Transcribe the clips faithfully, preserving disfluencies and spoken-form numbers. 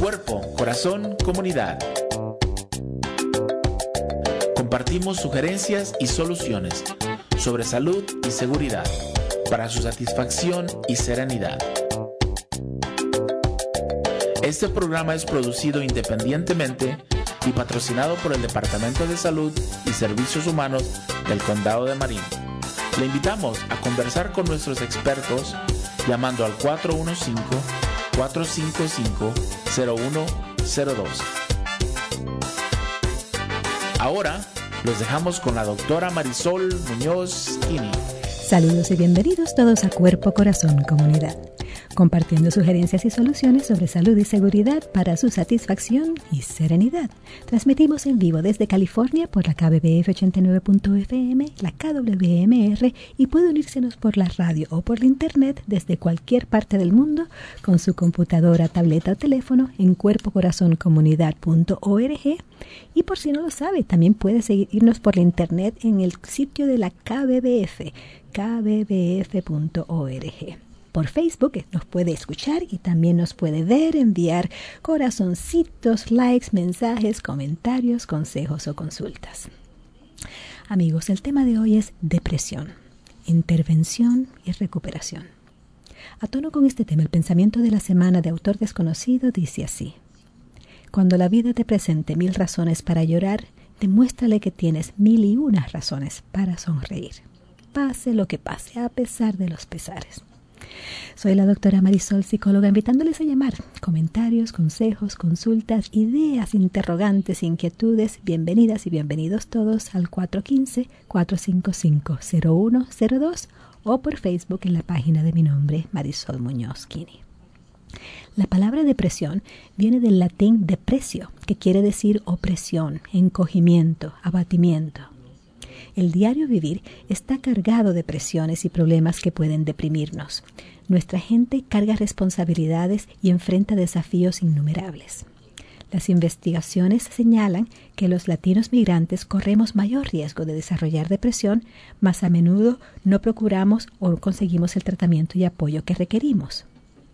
Cuerpo, corazón, comunidad. Compartimos sugerencias y soluciones sobre salud y seguridad para su satisfacción y serenidad. Este programa es producido independientemente y patrocinado por el Departamento de Salud y Servicios Humanos del Condado de Marin. Le invitamos a conversar con nuestros expertos llamando al cuatro uno cinco, cuatro cinco cinco, cero uno cero dos. Ahora los dejamos con la doctora Marisol Muñoz Kini. Saludos y bienvenidos todos a Cuerpo, Corazón, Comunidad, compartiendo sugerencias y soluciones sobre salud y seguridad para su satisfacción y serenidad. Transmitimos en vivo desde California por la K B B F ochenta y nueve punto F M, la K W M R, y puede unírsenos por la radio o por la internet desde cualquier parte del mundo con su computadora, tableta o teléfono en cuerpo corazón comunidad punto org. Y por si no lo sabe, también puede seguirnos por la internet en el sitio de la K B B F, K B B F punto org. Por Facebook nos puede escuchar y también nos puede ver, enviar corazoncitos, likes, mensajes, comentarios, consejos o consultas. Amigos, el tema de hoy es depresión, intervención y recuperación. A tono con este tema, el pensamiento de la semana de autor desconocido dice así: cuando la vida te presente mil razones para llorar, demuéstrale que tienes mil y unas razones para sonreír. Pase lo que pase, a pesar de los pesares. Soy la doctora Marisol, psicóloga, invitándoles a llamar. Comentarios, consejos, consultas, ideas, interrogantes, inquietudes. Bienvenidas y bienvenidos todos al cuatro uno cinco, cuatro cinco cinco, cero uno cero dos o por Facebook en la página de mi nombre, Marisol Muñoz Kini. La palabra depresión viene del latín depressio, que quiere decir opresión, encogimiento, abatimiento. El diario vivir está cargado de presiones y problemas que pueden deprimirnos. Nuestra gente carga responsabilidades y enfrenta desafíos innumerables. Las investigaciones señalan que los latinos migrantes corremos mayor riesgo de desarrollar depresión, más a menudo no procuramos o conseguimos el tratamiento y apoyo que requerimos.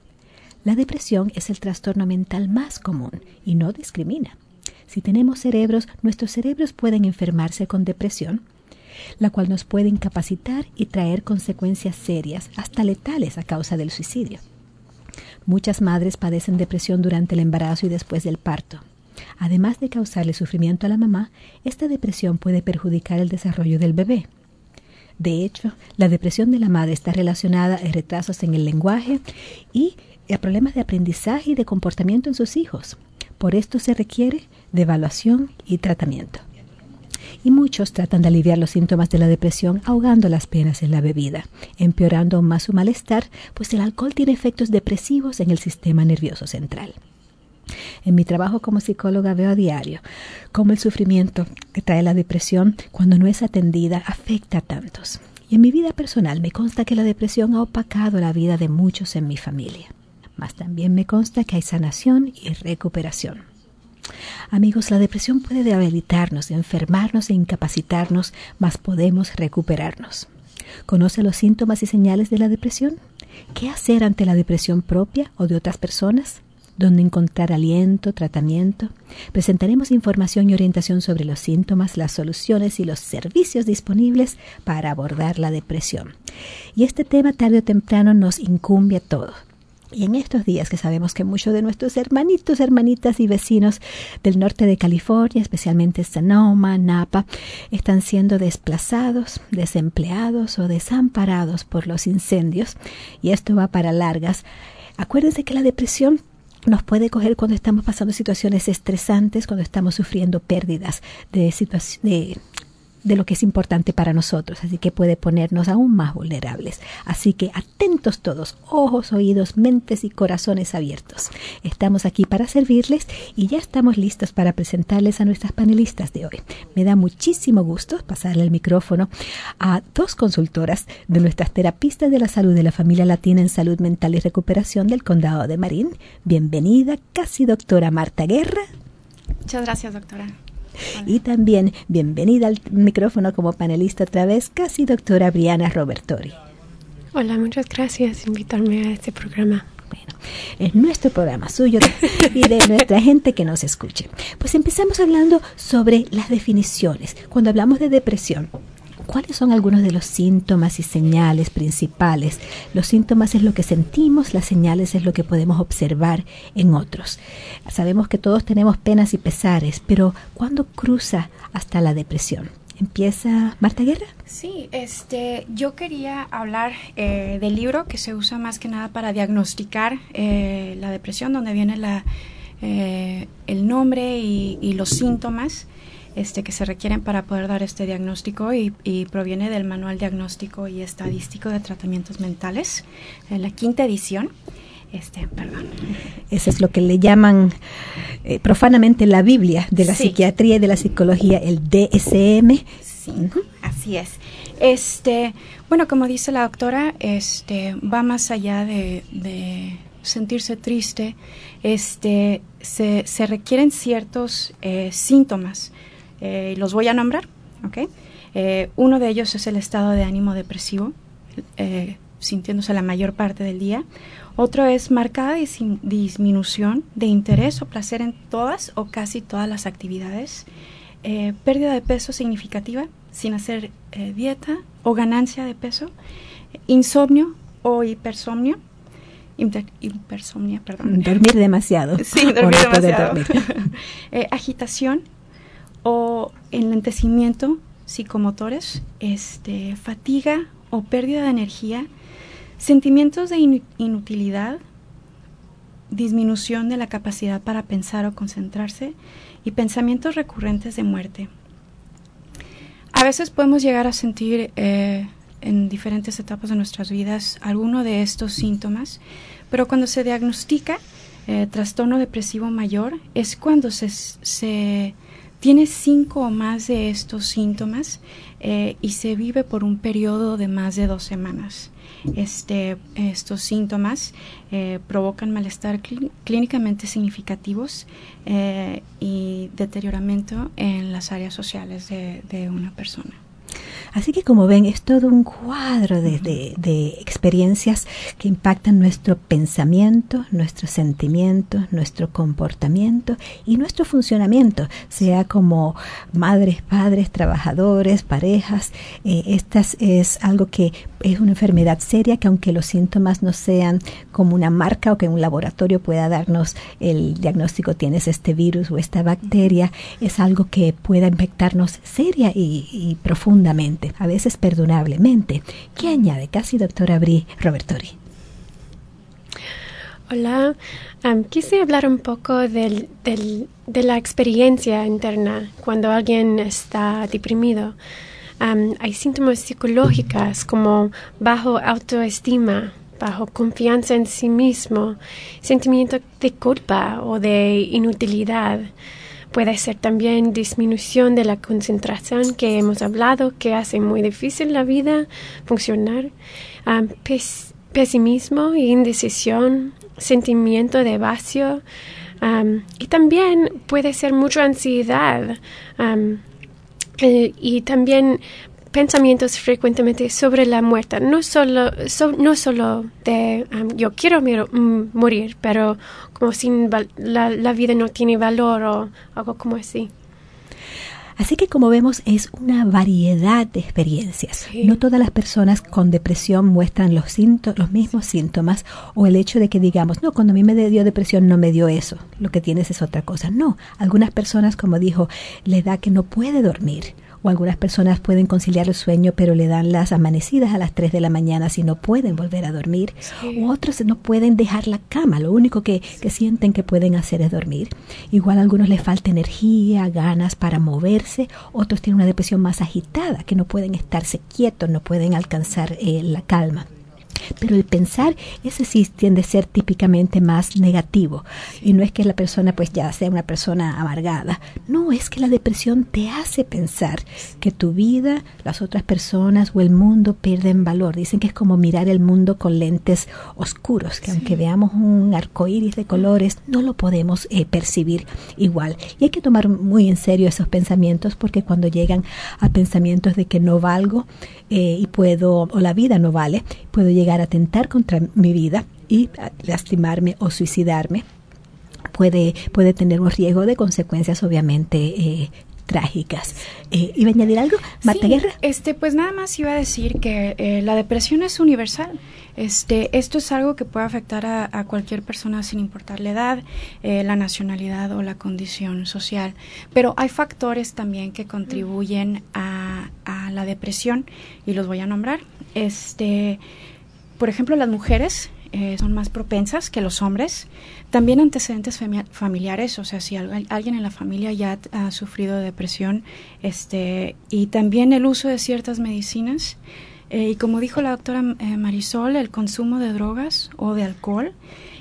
La depresión es el trastorno mental más común y no discrimina. Si tenemos cerebros, nuestros cerebros pueden enfermarse con depresión, la cual nos puede incapacitar y traer consecuencias serias, hasta letales a causa del suicidio. Muchas madres padecen depresión durante el embarazo y después del parto. Además de causarle sufrimiento a la mamá, esta depresión puede perjudicar el desarrollo del bebé. De hecho, la depresión de la madre está relacionada a retrasos en el lenguaje y a problemas de aprendizaje y de comportamiento en sus hijos. Por esto se requiere de evaluación y tratamiento. Y muchos tratan de aliviar los síntomas de la depresión ahogando las penas en la bebida, empeorando aún más su malestar, pues el alcohol tiene efectos depresivos en el sistema nervioso central. En mi trabajo como psicóloga veo a diario cómo el sufrimiento que trae la depresión, cuando no es atendida, afecta a tantos. Y en mi vida personal me consta que la depresión ha opacado la vida de muchos en mi familia. Mas también me consta que hay sanación y recuperación. Amigos, la depresión puede debilitarnos, enfermarnos e incapacitarnos, mas podemos recuperarnos. ¿Conoce los síntomas y señales de la depresión? ¿Qué hacer ante la depresión propia o de otras personas? ¿Dónde encontrar aliento, tratamiento? Presentaremos información y orientación sobre los síntomas, las soluciones y los servicios disponibles para abordar la depresión. Y este tema tarde o temprano nos incumbe a todos. Y en estos días que sabemos que muchos de nuestros hermanitos, hermanitas y vecinos del norte de California, especialmente Sonoma, Napa, están siendo desplazados, desempleados o desamparados por los incendios, y esto va para largas. Acuérdense que la depresión nos puede coger cuando estamos pasando situaciones estresantes, cuando estamos sufriendo pérdidas de situación, de de lo que es importante para nosotros, así que puede ponernos aún más vulnerables. Así que atentos todos, ojos, oídos, mentes y corazones abiertos. Estamos aquí para servirles y ya estamos listos para presentarles a nuestras panelistas de hoy. Me da muchísimo gusto pasarle el micrófono a dos consultoras de nuestras terapistas de la salud de la familia latina en salud mental y recuperación del Condado de Marin. Bienvenida, casi doctora Marta Guerra. Muchas gracias, doctora. Hola. Y también bienvenida al micrófono como panelista otra vez, casi doctora Briana Robertori. Hola, muchas gracias por invitarme a este programa. Bueno, es nuestro programa suyo y de nuestra gente que nos escuche. Pues empezamos hablando sobre las definiciones. Cuando hablamos de depresión, ¿cuáles son algunos de los síntomas y señales principales? Los síntomas es lo que sentimos, las señales es lo que podemos observar en otros. Sabemos que todos tenemos penas y pesares, pero ¿cuándo cruza hasta la depresión? ¿Empieza Marta Guerra? Sí, este, yo quería hablar eh, del libro que se usa más que nada para diagnosticar eh, la depresión, donde viene la, eh, el nombre y, y los síntomas este, que se requieren para poder dar este diagnóstico y, y proviene del Manual Diagnóstico y Estadístico de Tratamientos Mentales, en la quinta edición. Este, perdón. Eso es lo que le llaman eh, profanamente la Biblia de la sí. psiquiatría y de la psicología, el D S M. Sí, uh-huh. Así es. Este, bueno, como dice la doctora, este, va más allá de, de sentirse triste. Este, se, se requieren ciertos eh, síntomas. Eh, los voy a nombrar, ¿ok? Eh, uno de ellos es el estado de ánimo depresivo, eh, sintiéndose la mayor parte del día. Otro es marcada dis- disminución de interés o placer en todas o casi todas las actividades. Eh, pérdida de peso significativa sin hacer eh, dieta o ganancia de peso. Insomnio o hipersomnio. Inter- hipersomnia, perdón. Dormir demasiado. Sí, dormir no demasiado. Dormir. eh, agitación o enlentecimiento psicomotores, este, fatiga o pérdida de energía. Sentimientos de in- inutilidad, disminución de la capacidad para pensar o concentrarse y pensamientos recurrentes de muerte. A veces podemos llegar a sentir eh, en diferentes etapas de nuestras vidas alguno de estos síntomas, pero cuando se diagnostica eh, trastorno depresivo mayor es cuando se, se tiene cinco o más de estos síntomas eh, y se vive por un periodo de más de dos semanas. Este, estos síntomas eh, provocan malestar clí- clínicamente significativos eh, y deterioramiento en las áreas sociales de, de una persona. Así que como ven, es todo un cuadro de, de, de experiencias que impactan nuestro pensamiento, nuestros sentimientos, nuestro comportamiento y nuestro funcionamiento, sea como madres, padres, trabajadores, parejas. Eh, estas es algo que es una enfermedad seria que aunque los síntomas no sean como una marca o que un laboratorio pueda darnos el diagnóstico, tienes este virus o esta bacteria, es algo que pueda infectarnos seria y, y profundamente, a veces perdonablemente. ¿Qué añade? Casi doctora Bri Robertori. Hola, um, quise hablar un poco del, del, de la experiencia interna cuando alguien está deprimido. Um, hay síntomas psicológicos como bajo autoestima, bajo confianza en sí mismo, sentimiento de culpa o de inutilidad. Puede ser también disminución de la concentración que hemos hablado, que hace muy difícil la vida funcionar. Um, pes- pesimismo e indecisión, sentimiento de vacío. Um, y también puede ser mucha ansiedad. Um, eh, y también pensamientos frecuentemente sobre la muerte, no solo, so, no solo de um, yo quiero mir- m- morir, pero como si val- la, la vida no tiene valor o algo como así. Así que como vemos es una variedad de experiencias. Sí. No todas las personas con depresión muestran los, sínto- los mismos síntomas o el hecho de que digamos, no, cuando a mí me dio depresión no me dio eso, lo que tienes es otra cosa. No, algunas personas, como dijo, les da que no puede dormir. O algunas personas pueden conciliar el sueño, pero le dan las amanecidas a las tres de la mañana si no pueden volver a dormir. Sí. O otros no pueden dejar la cama, lo único que, que sienten que pueden hacer es dormir. Igual a algunos les falta energía, ganas para moverse. Otros tienen una depresión más agitada, que no pueden estarse quietos, no pueden alcanzar eh, la calma. Pero el pensar, ese sí tiende a ser típicamente más negativo. Y no es que la persona pues ya sea una persona amargada. No, es que la depresión te hace pensar que tu vida, las otras personas o el mundo pierden valor. Dicen que es como mirar el mundo con lentes oscuros, que sí. Aunque veamos un arcoíris de colores, no lo podemos eh, percibir igual. Y hay que tomar muy en serio esos pensamientos, porque cuando llegan a pensamientos de que no valgo eh, y puedo, o la vida no vale, puedo llegar a atentar contra mi vida, y lastimarme o suicidarme puede, puede tener un riesgo de consecuencias obviamente eh, trágicas. Eh, ¿Iba a añadir algo, Marta sí, Guerra? Este, pues nada más iba a decir que eh, la depresión es universal. Este, esto es algo que puede afectar a, a cualquier persona sin importar la edad, eh, la nacionalidad o la condición social. Pero hay factores también que contribuyen a, a la depresión y los voy a nombrar. Este, por ejemplo, las mujeres eh, son más propensas que los hombres. También antecedentes fami- familiares, o sea, si al- alguien en la familia ya ha sufrido de depresión, este, y también el uso de ciertas medicinas. Eh, y como dijo la doctora eh, Marisol, el consumo de drogas o de alcohol,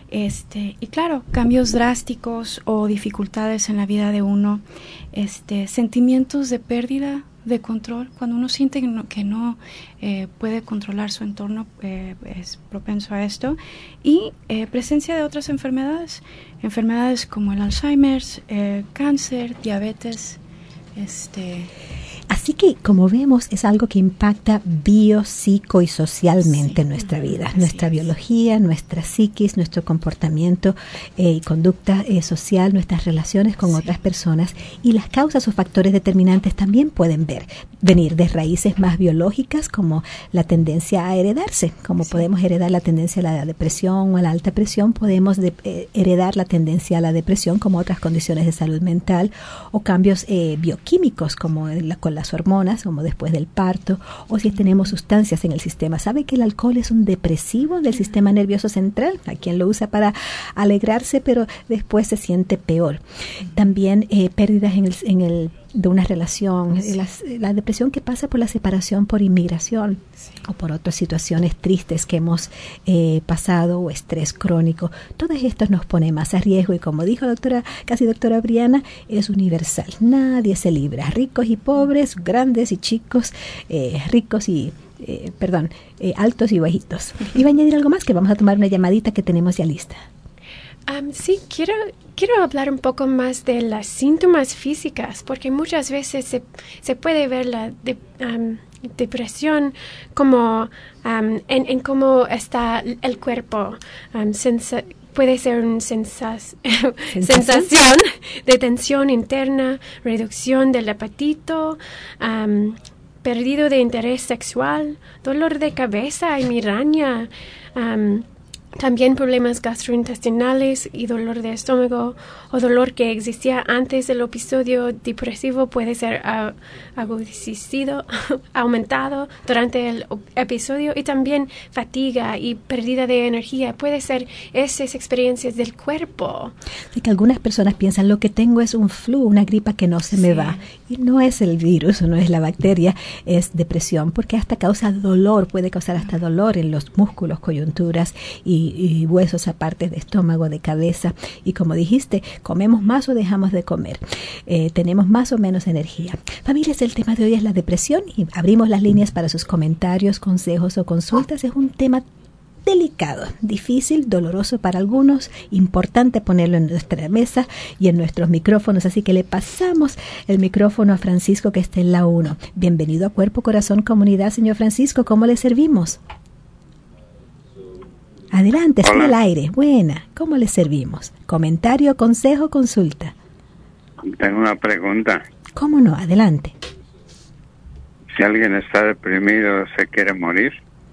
este, y claro, cambios drásticos o dificultades en la vida de uno, este, sentimientos de pérdida de control, cuando uno siente que no, que no eh, puede controlar su entorno, eh, es propenso a esto, y eh, presencia de otras enfermedades, enfermedades como el Alzheimer, eh, cáncer, diabetes, este... Así que, como vemos, es algo que impacta bio, psico y socialmente Sí, nuestra vida, así nuestra es. biología, nuestra psiquis, nuestro comportamiento eh, y conducta eh, social, nuestras relaciones con Sí. otras personas, y las causas o factores determinantes también pueden ver, venir de raíces más biológicas, como la tendencia a heredarse, como Sí. podemos heredar la tendencia a la depresión o a la alta presión, podemos de, eh, heredar la tendencia a la depresión como otras condiciones de salud mental, o cambios eh, bioquímicos como la, con las hormonas, como después del parto, o si tenemos sustancias en el sistema. ¿Sabe que el alcohol es un depresivo del sistema nervioso central? Hay quien lo usa para alegrarse, pero después se siente peor. También eh, pérdidas en el, en el de una relación, Sí. la, la depresión que pasa por la separación por inmigración, Sí. o por otras situaciones tristes que hemos eh, pasado, o estrés crónico. Todo esto nos pone más a riesgo, y como dijo la doctora, casi doctora Briana, es universal. Nadie se libra, ricos y pobres, grandes y chicos, eh, ricos y eh, perdón, eh, altos y bajitos. Iba a añadir algo más, que vamos a tomar una llamadita que tenemos ya lista. Um, sí, quiero, quiero hablar un poco más de las síntomas físicas, porque muchas veces se, se puede ver la de, um, depresión como um, en, en cómo está el cuerpo. Um, sensa- puede ser una sensas- sensación de tensión interna, reducción del apetito, um, perdido de interés sexual, dolor de cabeza y migraña, um, también problemas gastrointestinales y dolor de estómago, o dolor que existía antes del episodio depresivo puede ser uh, agudizado, aumentado durante el episodio, y también fatiga y pérdida de energía. Puede ser esas experiencias del cuerpo. Así que algunas personas piensan, lo que tengo es un flu, una gripa que no se me Sí. va. Y no es el virus, no es la bacteria, es depresión, porque hasta causa dolor, puede causar hasta dolor en los músculos, coyunturas y, y huesos, aparte de estómago, de cabeza. Y como dijiste, comemos más o dejamos de comer. Eh, tenemos más o menos energía. Familias, el tema de hoy es la depresión, y abrimos las líneas para sus comentarios, consejos o consultas. Es un tema delicado, difícil, doloroso para algunos, importante ponerlo en nuestra mesa y en nuestros micrófonos, así que le pasamos el micrófono a Francisco, que está en la uno. Bienvenido a Cuerpo, Corazón, Comunidad, señor Francisco, ¿cómo le servimos? Adelante, está en el aire. Buena, ¿cómo le servimos? Comentario, consejo, consulta. Tengo una pregunta. ¿Cómo no? Adelante. Si alguien está deprimido, ¿se quiere morir?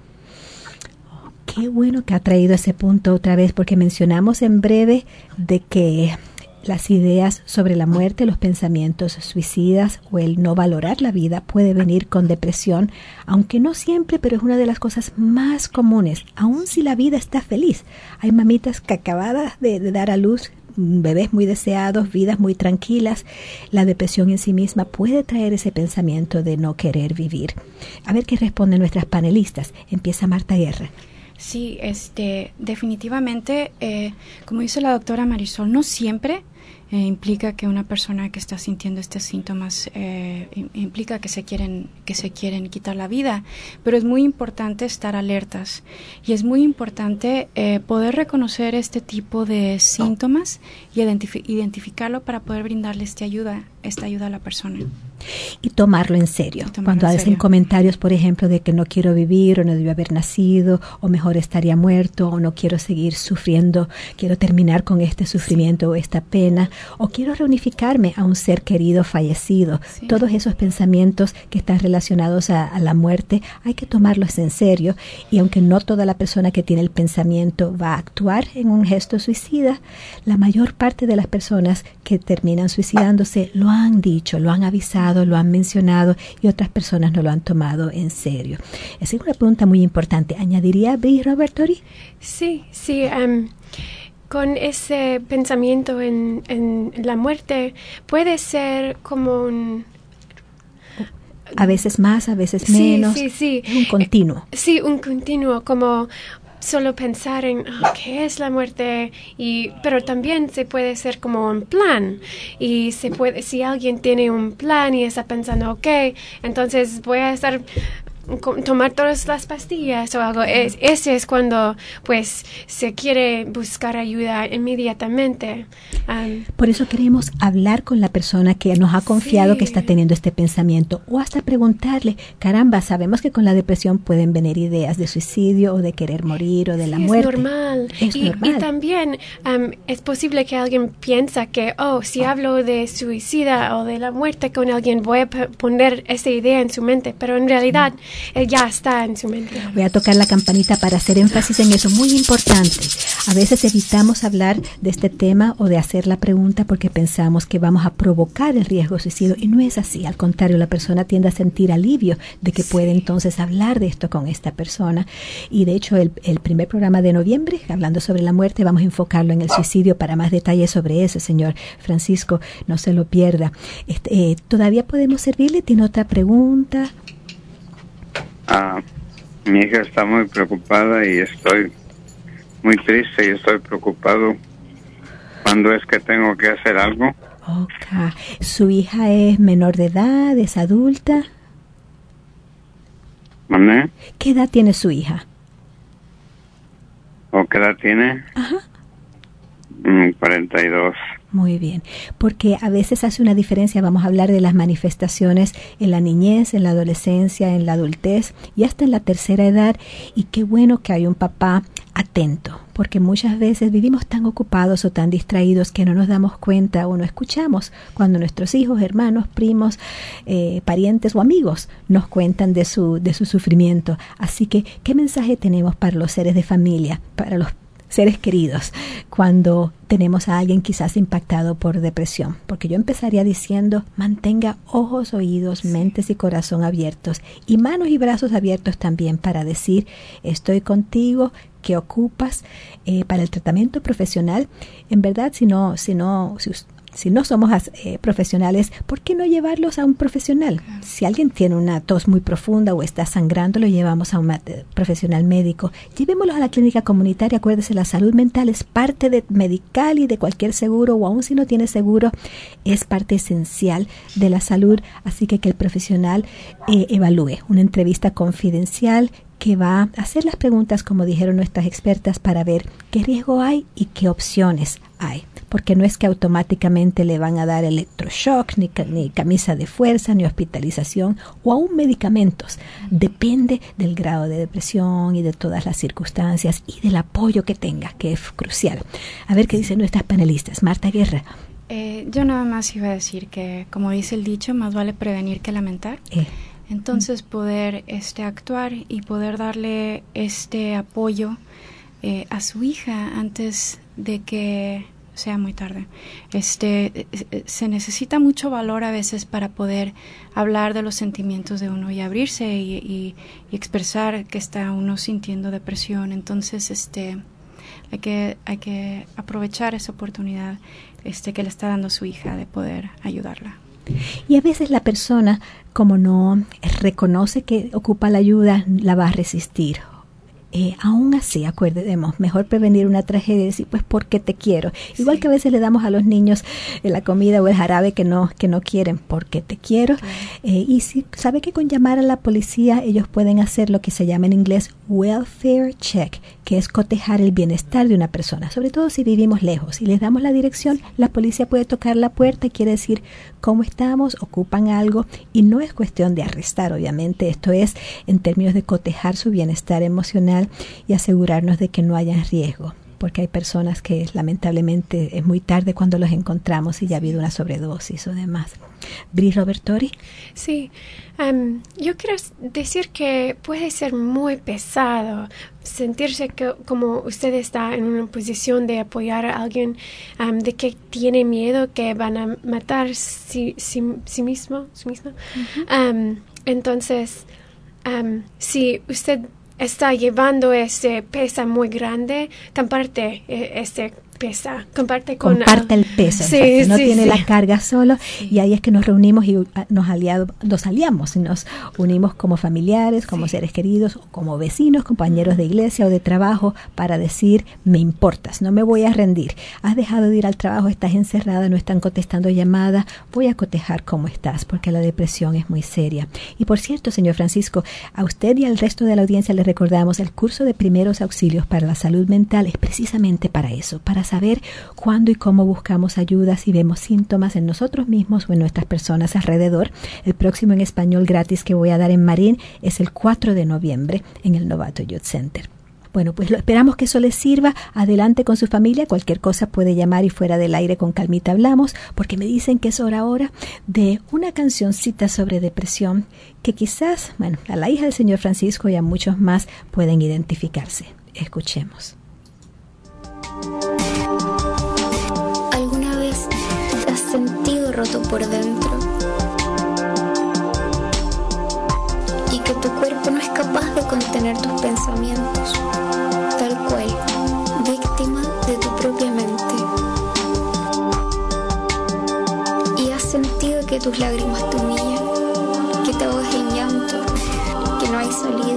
Qué bueno que ha traído ese punto otra vez, porque mencionamos en breve de que las ideas sobre la muerte, los pensamientos suicidas o el no valorar la vida puede venir con depresión, aunque no siempre, pero es una de las cosas más comunes, aun si la vida está feliz. Hay mamitas que acabadas de, de dar a luz, bebés muy deseados, vidas muy tranquilas. La depresión en sí misma puede traer ese pensamiento de no querer vivir. A ver qué responden nuestras panelistas. Empieza Marta Guerra. Sí, este, definitivamente, eh, como dice la doctora Marisol, no siempre eh, implica que una persona que está sintiendo estos síntomas eh, implica que se quieren que se quieren quitar la vida, pero es muy importante estar alertas, y es muy importante eh, poder reconocer este tipo de síntomas y identifi- identificarlo para poder brindarle esta ayuda. esta ayuda a la persona. Y tomarlo en serio. Tomarlo Cuando en hacen serio. comentarios, por ejemplo, de que no quiero vivir o no debió haber nacido o mejor estaría muerto o no quiero seguir sufriendo, quiero terminar con este sufrimiento o esta pena o quiero reunificarme a un ser querido fallecido. Sí. Todos esos pensamientos que están relacionados a, a la muerte hay que tomarlos en serio, y aunque no toda la persona que tiene el pensamiento va a actuar en un gesto suicida, la mayor parte de las personas que terminan suicidándose lo han dicho, lo han avisado, lo han mencionado, y otras personas no lo han tomado en serio. Esa es una pregunta muy importante. ¿Añadiría Bri Robertori? Sí, sí. Um, con ese pensamiento en, en la muerte puede ser como un... A veces más, a veces Sí, menos. sí, sí. Es un continuo. Eh, sí, un continuo, como solo pensar en oh, qué es la muerte, y pero también se puede ser como un plan, y se puede, si alguien tiene un plan y está pensando, ok, entonces voy a estar tomar todas las pastillas o algo, es, ese es cuando pues se quiere buscar ayuda inmediatamente. Um, Por eso queremos hablar con la persona que nos ha confiado Sí. que está teniendo este pensamiento, o hasta preguntarle, caramba, sabemos que con la depresión pueden venir ideas de suicidio o de querer morir o de la sí, muerte. es normal. Es y, normal. y también um, es posible que alguien piensa que, oh, si hablo de suicida o de la muerte con alguien, voy a p- poner esa idea en su mente, pero en realidad eh, ya está en su mente. Voy a tocar la campanita para hacer énfasis en eso, muy importante. A veces evitamos hablar de este tema o de hacer la pregunta porque pensamos que vamos a provocar el riesgo de suicidio, y no es así. Al contrario, la persona tiende a sentir alivio de que puede entonces hablar de esto con esta persona. Y de hecho, el, el primer programa de noviembre, hablando sobre la muerte, vamos a enfocarlo en el suicidio. Para más detalles sobre eso, señor Francisco, no se lo pierda. Este, eh, ¿Todavía podemos servirle? ¿Tiene otra pregunta? Ah, mi hija está muy preocupada y estoy muy triste y estoy preocupado. ¿Cuándo es que tengo que hacer algo? Ok. ¿Su hija es menor de edad, es adulta? ¿Mané? ¿Qué edad tiene su hija? ¿O qué edad tiene? Ajá. Mm, cuarenta y dos. Muy bien, porque a veces hace una diferencia. Vamos a hablar de las manifestaciones en la niñez, en la adolescencia, en la adultez y hasta en la tercera edad. Y qué bueno que hay un papá atento, porque muchas veces vivimos tan ocupados o tan distraídos que no nos damos cuenta o no escuchamos cuando nuestros hijos, hermanos, primos, eh, parientes o amigos nos cuentan de su, de su sufrimiento. Así que, ¿qué mensaje tenemos para los seres de familia, para los seres queridos, cuando tenemos a alguien quizás impactado por depresión? Porque yo empezaría diciendo, mantenga ojos, oídos, mentes y corazón abiertos, y manos y brazos abiertos también, para decir, estoy contigo, ¿qué ocupas? Eh, para el tratamiento profesional, en verdad, si no, si no, si usted Si no somos eh, profesionales, ¿por qué no llevarlos a un profesional? Si alguien tiene una tos muy profunda o está sangrando, lo llevamos a un eh, profesional médico. Llevémoslos a la clínica comunitaria. Acuérdese, la salud mental es parte de medical y de cualquier seguro, o aún si no tiene seguro, es parte esencial de la salud. Así que que el profesional eh, evalúe una entrevista confidencial que va a hacer las preguntas, como dijeron nuestras expertas, para ver qué riesgo hay y qué opciones hay. Porque no es que automáticamente le van a dar electroshock, ni, ni camisa de fuerza, ni hospitalización, o aún medicamentos. Depende del grado de depresión y de todas las circunstancias y del apoyo que tenga, que es crucial. A ver qué dicen nuestras panelistas. Marta Guerra. Eh, yo nada más iba a decir que, como dice el dicho, más vale prevenir que lamentar. Eh. Entonces, poder este actuar y poder darle este apoyo eh, a su hija antes de que sea muy tarde. Este se necesita mucho valor a veces para poder hablar de los sentimientos de uno y abrirse y, y, y expresar que está uno sintiendo depresión. Entonces, este hay que hay que aprovechar esa oportunidad este que le está dando su hija de poder ayudarla. Y a veces la persona, como no reconoce que ocupa la ayuda, la va a resistir. Eh, aún así, acuérdemos, mejor prevenir una tragedia y decir, pues, porque te quiero. Igual sí. que a veces le damos a los niños eh, la comida o el jarabe que no, que no quieren, porque te quiero. Claro. Eh, y si sabe que con llamar a la policía, ellos pueden hacer lo que se llama en inglés welfare check, que es cotejar el bienestar de una persona, sobre todo si vivimos lejos. Si les damos la dirección, la policía puede tocar la puerta y quiere decir cómo estamos, ocupan algo, y no es cuestión de arrestar, obviamente. Esto es en términos de cotejar su bienestar emocional y asegurarnos de que no haya riesgo, porque hay personas que lamentablemente es muy tarde cuando los encontramos y ya ha habido una sobredosis o demás. Bri Robertori. Sí, um, yo quiero decir que puede ser muy pesado sentirse que, como usted está en una posición de apoyar a alguien um, de que tiene miedo que van a matar sí, sí, sí mismo, sí mismo. Uh-huh. Um, entonces, um, si usted está llevando ese peso muy grande, comparte eh, este pesa, comparte con comparte el peso, sí, no sí, tiene sí. la carga solo, sí. y ahí es que nos reunimos y nos aliado, nos aliamos y nos unimos como familiares, como sí. seres queridos, como vecinos, compañeros de iglesia o de trabajo, para decir, me importas, no me voy a rendir, has dejado de ir al trabajo, estás encerrada, no están contestando llamadas, voy a cotejar cómo estás, porque la depresión es muy seria. Y por cierto, señor Francisco, a usted y al resto de la audiencia le recordamos, el curso de primeros auxilios para la salud mental es precisamente para eso, para saber cuándo y cómo buscamos ayuda si vemos síntomas en nosotros mismos o en nuestras personas alrededor. El próximo en español gratis que voy a dar en Marín es el cuatro de noviembre en el Novato Youth Center. Bueno, pues lo, esperamos que eso les sirva. Adelante con su familia. Cualquier cosa puede llamar y fuera del aire con calmita hablamos, porque me dicen que es hora ahora de una cancioncita sobre depresión que quizás, bueno, a la hija del señor Francisco y a muchos más pueden identificarse. Escuchemos. ¿Alguna vez te has sentido roto por dentro? Y que tu cuerpo no es capaz de contener tus pensamientos, tal cual, víctima de tu propia mente. Y has sentido que tus lágrimas te humillan, que te ahogas en llanto, que no hay salida.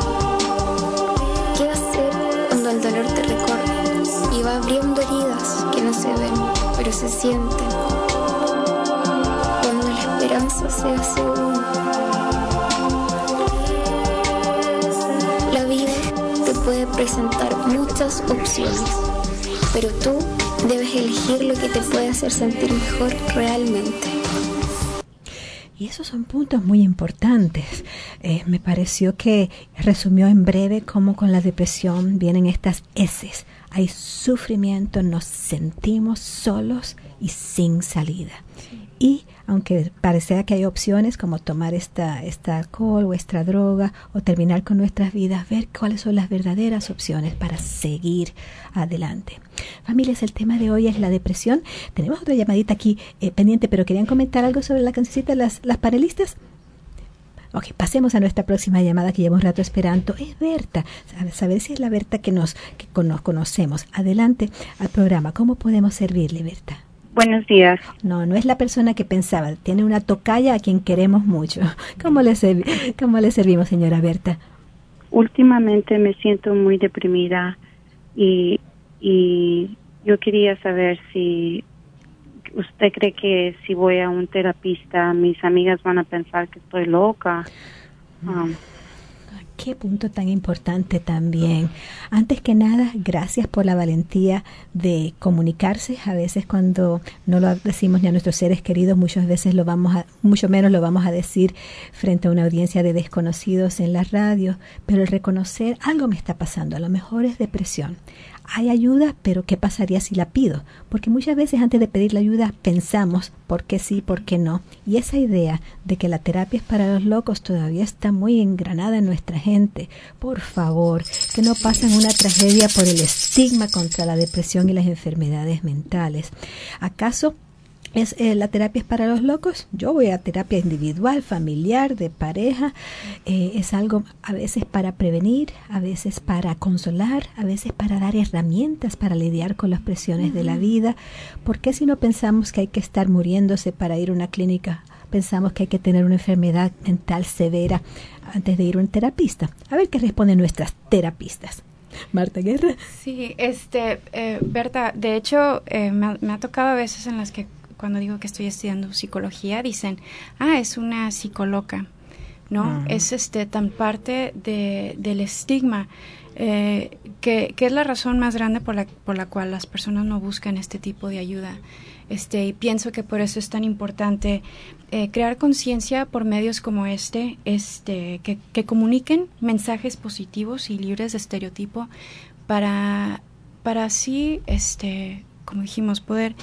¿Qué hacer cuando el dolor te recorre y va abriendo heridas que no se ven, pero se sienten? Cuando la esperanza se hace uno. La vida te puede presentar muchas opciones, pero tú debes elegir lo que te puede hacer sentir mejor realmente. Y esos son puntos muy importantes. Eh, me pareció que resumió en breve cómo con la depresión vienen estas eses. Hay sufrimiento, nos sentimos solos y sin salida. Sí. Y aunque parecía que hay opciones como tomar esta, esta alcohol o esta droga o terminar con nuestras vidas, ver cuáles son las verdaderas opciones para seguir adelante. Familias, el tema de hoy es la depresión. Tenemos otra llamadita aquí eh, pendiente, pero ¿querían comentar algo sobre la cancioncita de las, las panelistas? Ok, pasemos a nuestra próxima llamada que lleva un rato esperando. Es Berta. A saber si es la Berta que nos, que nos conocemos. Adelante al programa. ¿Cómo podemos servirle, Berta? Buenos días. No, no es la persona que pensaba. Tiene una tocaya a quien queremos mucho. ¿Cómo le, servi- cómo le servimos, señora Berta? Últimamente me siento muy deprimida y, y yo quería saber si usted cree que si voy a un terapista mis amigas van a pensar que estoy loca. Um, Qué punto tan importante también. Antes que nada, gracias por la valentía de comunicarse. A veces cuando no lo decimos ni a nuestros seres queridos, muchas veces lo vamos a, mucho menos lo vamos a decir frente a una audiencia de desconocidos en la radio. Pero el reconocer algo me está pasando, a lo mejor es depresión. Hay ayuda, pero ¿qué pasaría si la pido? Porque muchas veces antes de pedir la ayuda pensamos por qué sí, por qué no. Y esa idea de que la terapia es para los locos todavía está muy engranada en nuestra gente. Por favor, que no pasen una tragedia por el estigma contra la depresión y las enfermedades mentales. ¿Acaso ¿Es eh, la terapia es para los locos? Yo voy a terapia individual, familiar, de pareja. Eh, es algo a veces para prevenir, a veces para consolar, a veces para dar herramientas para lidiar con las presiones uh-huh. de la vida. ¿Por qué si no pensamos que hay que estar muriéndose para ir a una clínica pensamos que hay que tener una enfermedad mental severa antes de ir a un terapista. A ver qué responden nuestras terapistas. Marta Guerra. Sí, este, eh, Berta, de hecho, eh, me, ha, me ha tocado a veces en las que cuando digo que estoy estudiando psicología, dicen, ah, es una psicoloca, ¿no? Uh-huh. Es este tan parte de, del estigma, eh, que, que es la razón más grande por la, por la cual las personas no buscan este tipo de ayuda. Este, y pienso que por eso es tan importante eh, crear conciencia por medios como este, este que, que comuniquen mensajes positivos y libres de estereotipo para, para así, este, como dijimos, poder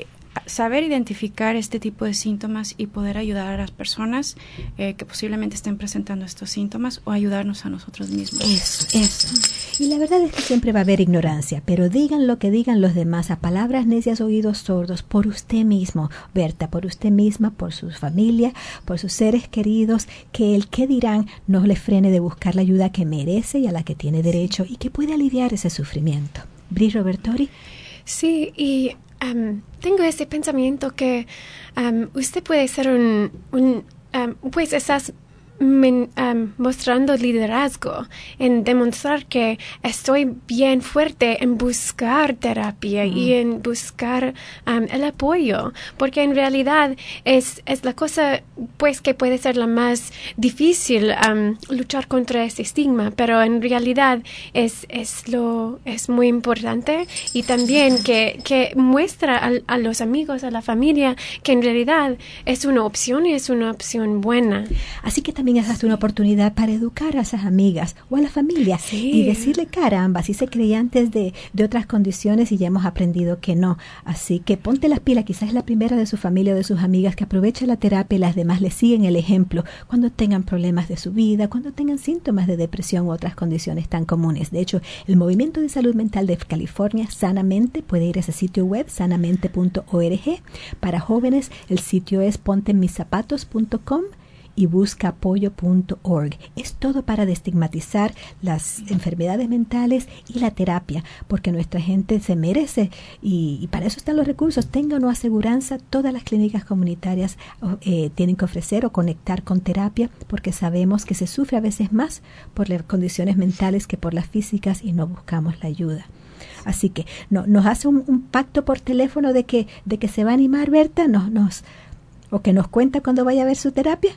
saber identificar este tipo de síntomas y poder ayudar a las personas eh, que posiblemente estén presentando estos síntomas o ayudarnos a nosotros mismos. Eso, eso. Y la verdad es que siempre va a haber ignorancia, pero digan lo que digan los demás, a palabras necias, oídos sordos, por usted mismo, Berta, por usted misma, por su familia, por sus seres queridos, que el que dirán no le frene de buscar la ayuda que merece y a la que tiene derecho y que puede aliviar ese sufrimiento. Bri Robertori. Sí, y Um, tengo ese pensamiento que um, usted puede ser un, un um, pues estás men, um, mostrando liderazgo en demostrar que estoy bien fuerte en buscar terapia mm. y en buscar um, el apoyo, porque en realidad es, es la cosa pues que puede ser la más difícil um, luchar contra ese estigma, pero en realidad es, es lo es muy importante y también que, que muestra a, a los amigos, a la familia, que en realidad es una opción y es una opción buena. Así que también es hasta una oportunidad para educar a esas amigas o a la familia sí. y decirle, caramba, si se creía antes de, de otras condiciones y ya hemos aprendido que no. Así que ponte las pilas, quizás es la primera de su familia o de sus amigas que aprovecha la terapia y las demás le siguen el ejemplo cuando tengan problemas de su vida, cuando tengan síntomas de depresión u otras condiciones tan comunes. De hecho, el Movimiento de Salud Mental de California, Sanamente, puede ir a ese sitio web, sanamente punto org. Para jóvenes, el sitio es ponte en mis zapatos punto com y busca apoyo punto org. Es todo para destigmatizar las enfermedades mentales y la terapia, porque nuestra gente se merece y, y para eso están los recursos. Tenga o no aseguranza, todas las clínicas comunitarias eh, tienen que ofrecer o conectar con terapia, porque sabemos que se sufre a veces más por las condiciones mentales que por las físicas y no buscamos la ayuda. Así que no, nos hace un, un pacto por teléfono de que, de que se va a animar, Berta, nos, nos, o que nos cuenta cuando vaya a ver su terapia.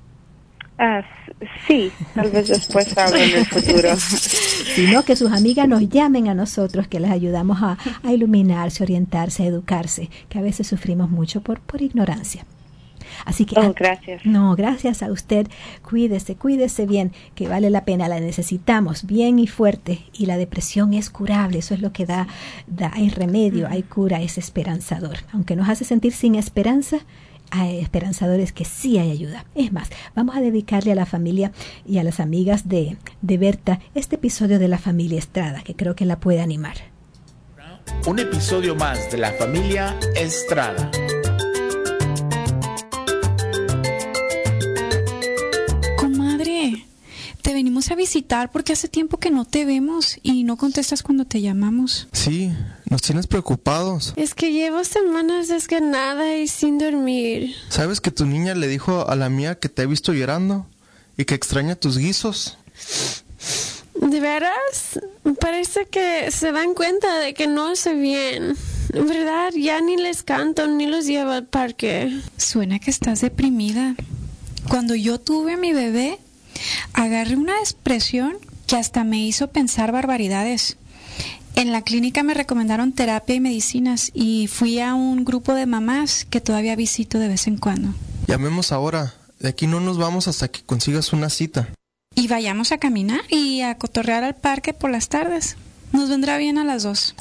Ah, sí, tal vez después hablo en el futuro. Sino que sus amigas nos llamen a nosotros, que les ayudamos a, a iluminarse, orientarse, a educarse, que a veces sufrimos mucho por, por ignorancia. Así que, oh, gracias. No, gracias a usted. Cuídese, cuídese bien, que vale la pena, la necesitamos bien y fuerte. Y la depresión es curable, eso es lo que da, da hay remedio, hay cura, es esperanzador. Aunque nos hace sentir sin esperanza, hay esperanzadores que sí hay ayuda. Es más, vamos a dedicarle a la familia y a las amigas de, de Berta este episodio de la familia Estrada, que creo que la puede animar. Un episodio más de la familia Estrada. Comadre, te venimos a visitar porque hace tiempo que no te vemos y no contestas cuando te llamamos. Sí, nos tienes preocupados. Es que llevo semanas desganada y sin dormir. ¿Sabes que tu niña le dijo a la mía que te ha visto llorando y que extraña tus guisos? ¿De veras? Parece que se dan cuenta de que no sé bien. En verdad, ya ni les canto ni los llevo al parque. Suena que estás deprimida. Cuando yo tuve a mi bebé, agarré una depresión que hasta me hizo pensar barbaridades. En la clínica me recomendaron terapia y medicinas y fui a un grupo de mamás que todavía visito de vez en cuando. Llamemos ahora. De aquí no nos vamos hasta que consigas una cita. Y vayamos a caminar y a cotorrear al parque por las tardes. Nos vendrá bien a las dos.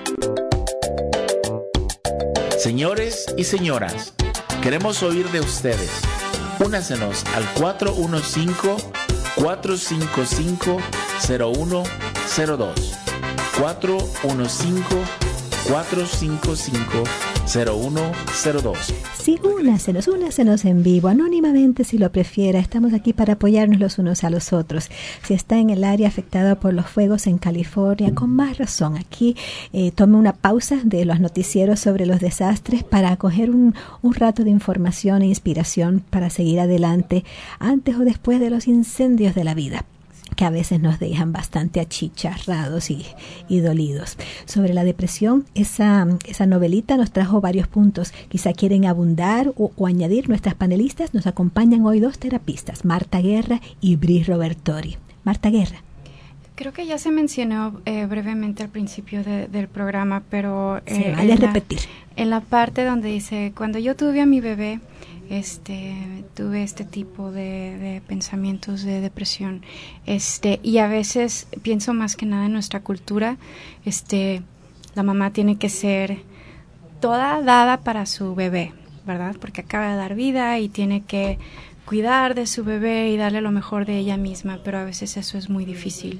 Señores y señoras, queremos oír de ustedes. Únasenos al cuatro uno cinco, cuatro cinco cinco, cero uno cero dos. cuatro uno cinco, cuatro cinco cinco, cero uno cero dos. Sí, únasenos, únasenos en vivo, anónimamente si lo prefiera. Estamos aquí para apoyarnos los unos a los otros. Si está en el área afectada por los fuegos en California, con más razón, aquí eh, tome una pausa de los noticieros sobre los desastres para acoger un, un rato de información e inspiración para seguir adelante antes o después de los incendios de la vida, que a veces nos dejan bastante achicharrados y, y dolidos. Sobre la depresión, esa, esa novelita nos trajo varios puntos. Quizá quieren abundar o, o añadir. Nuestras panelistas nos acompañan hoy dos terapistas, Marta Guerra y Bris Robertori. Marta Guerra. Creo que ya se mencionó eh, brevemente al principio de, del programa, pero eh, se vale en la, repetir. En la parte donde dice, cuando yo tuve a mi bebé, este tuve este tipo de, de pensamientos de depresión, este y a veces pienso más que nada en nuestra cultura, este la mamá tiene que ser toda dada para su bebé, ¿verdad? Porque acaba de dar vida y tiene que cuidar de su bebé y darle lo mejor de ella misma, pero a veces eso es muy difícil,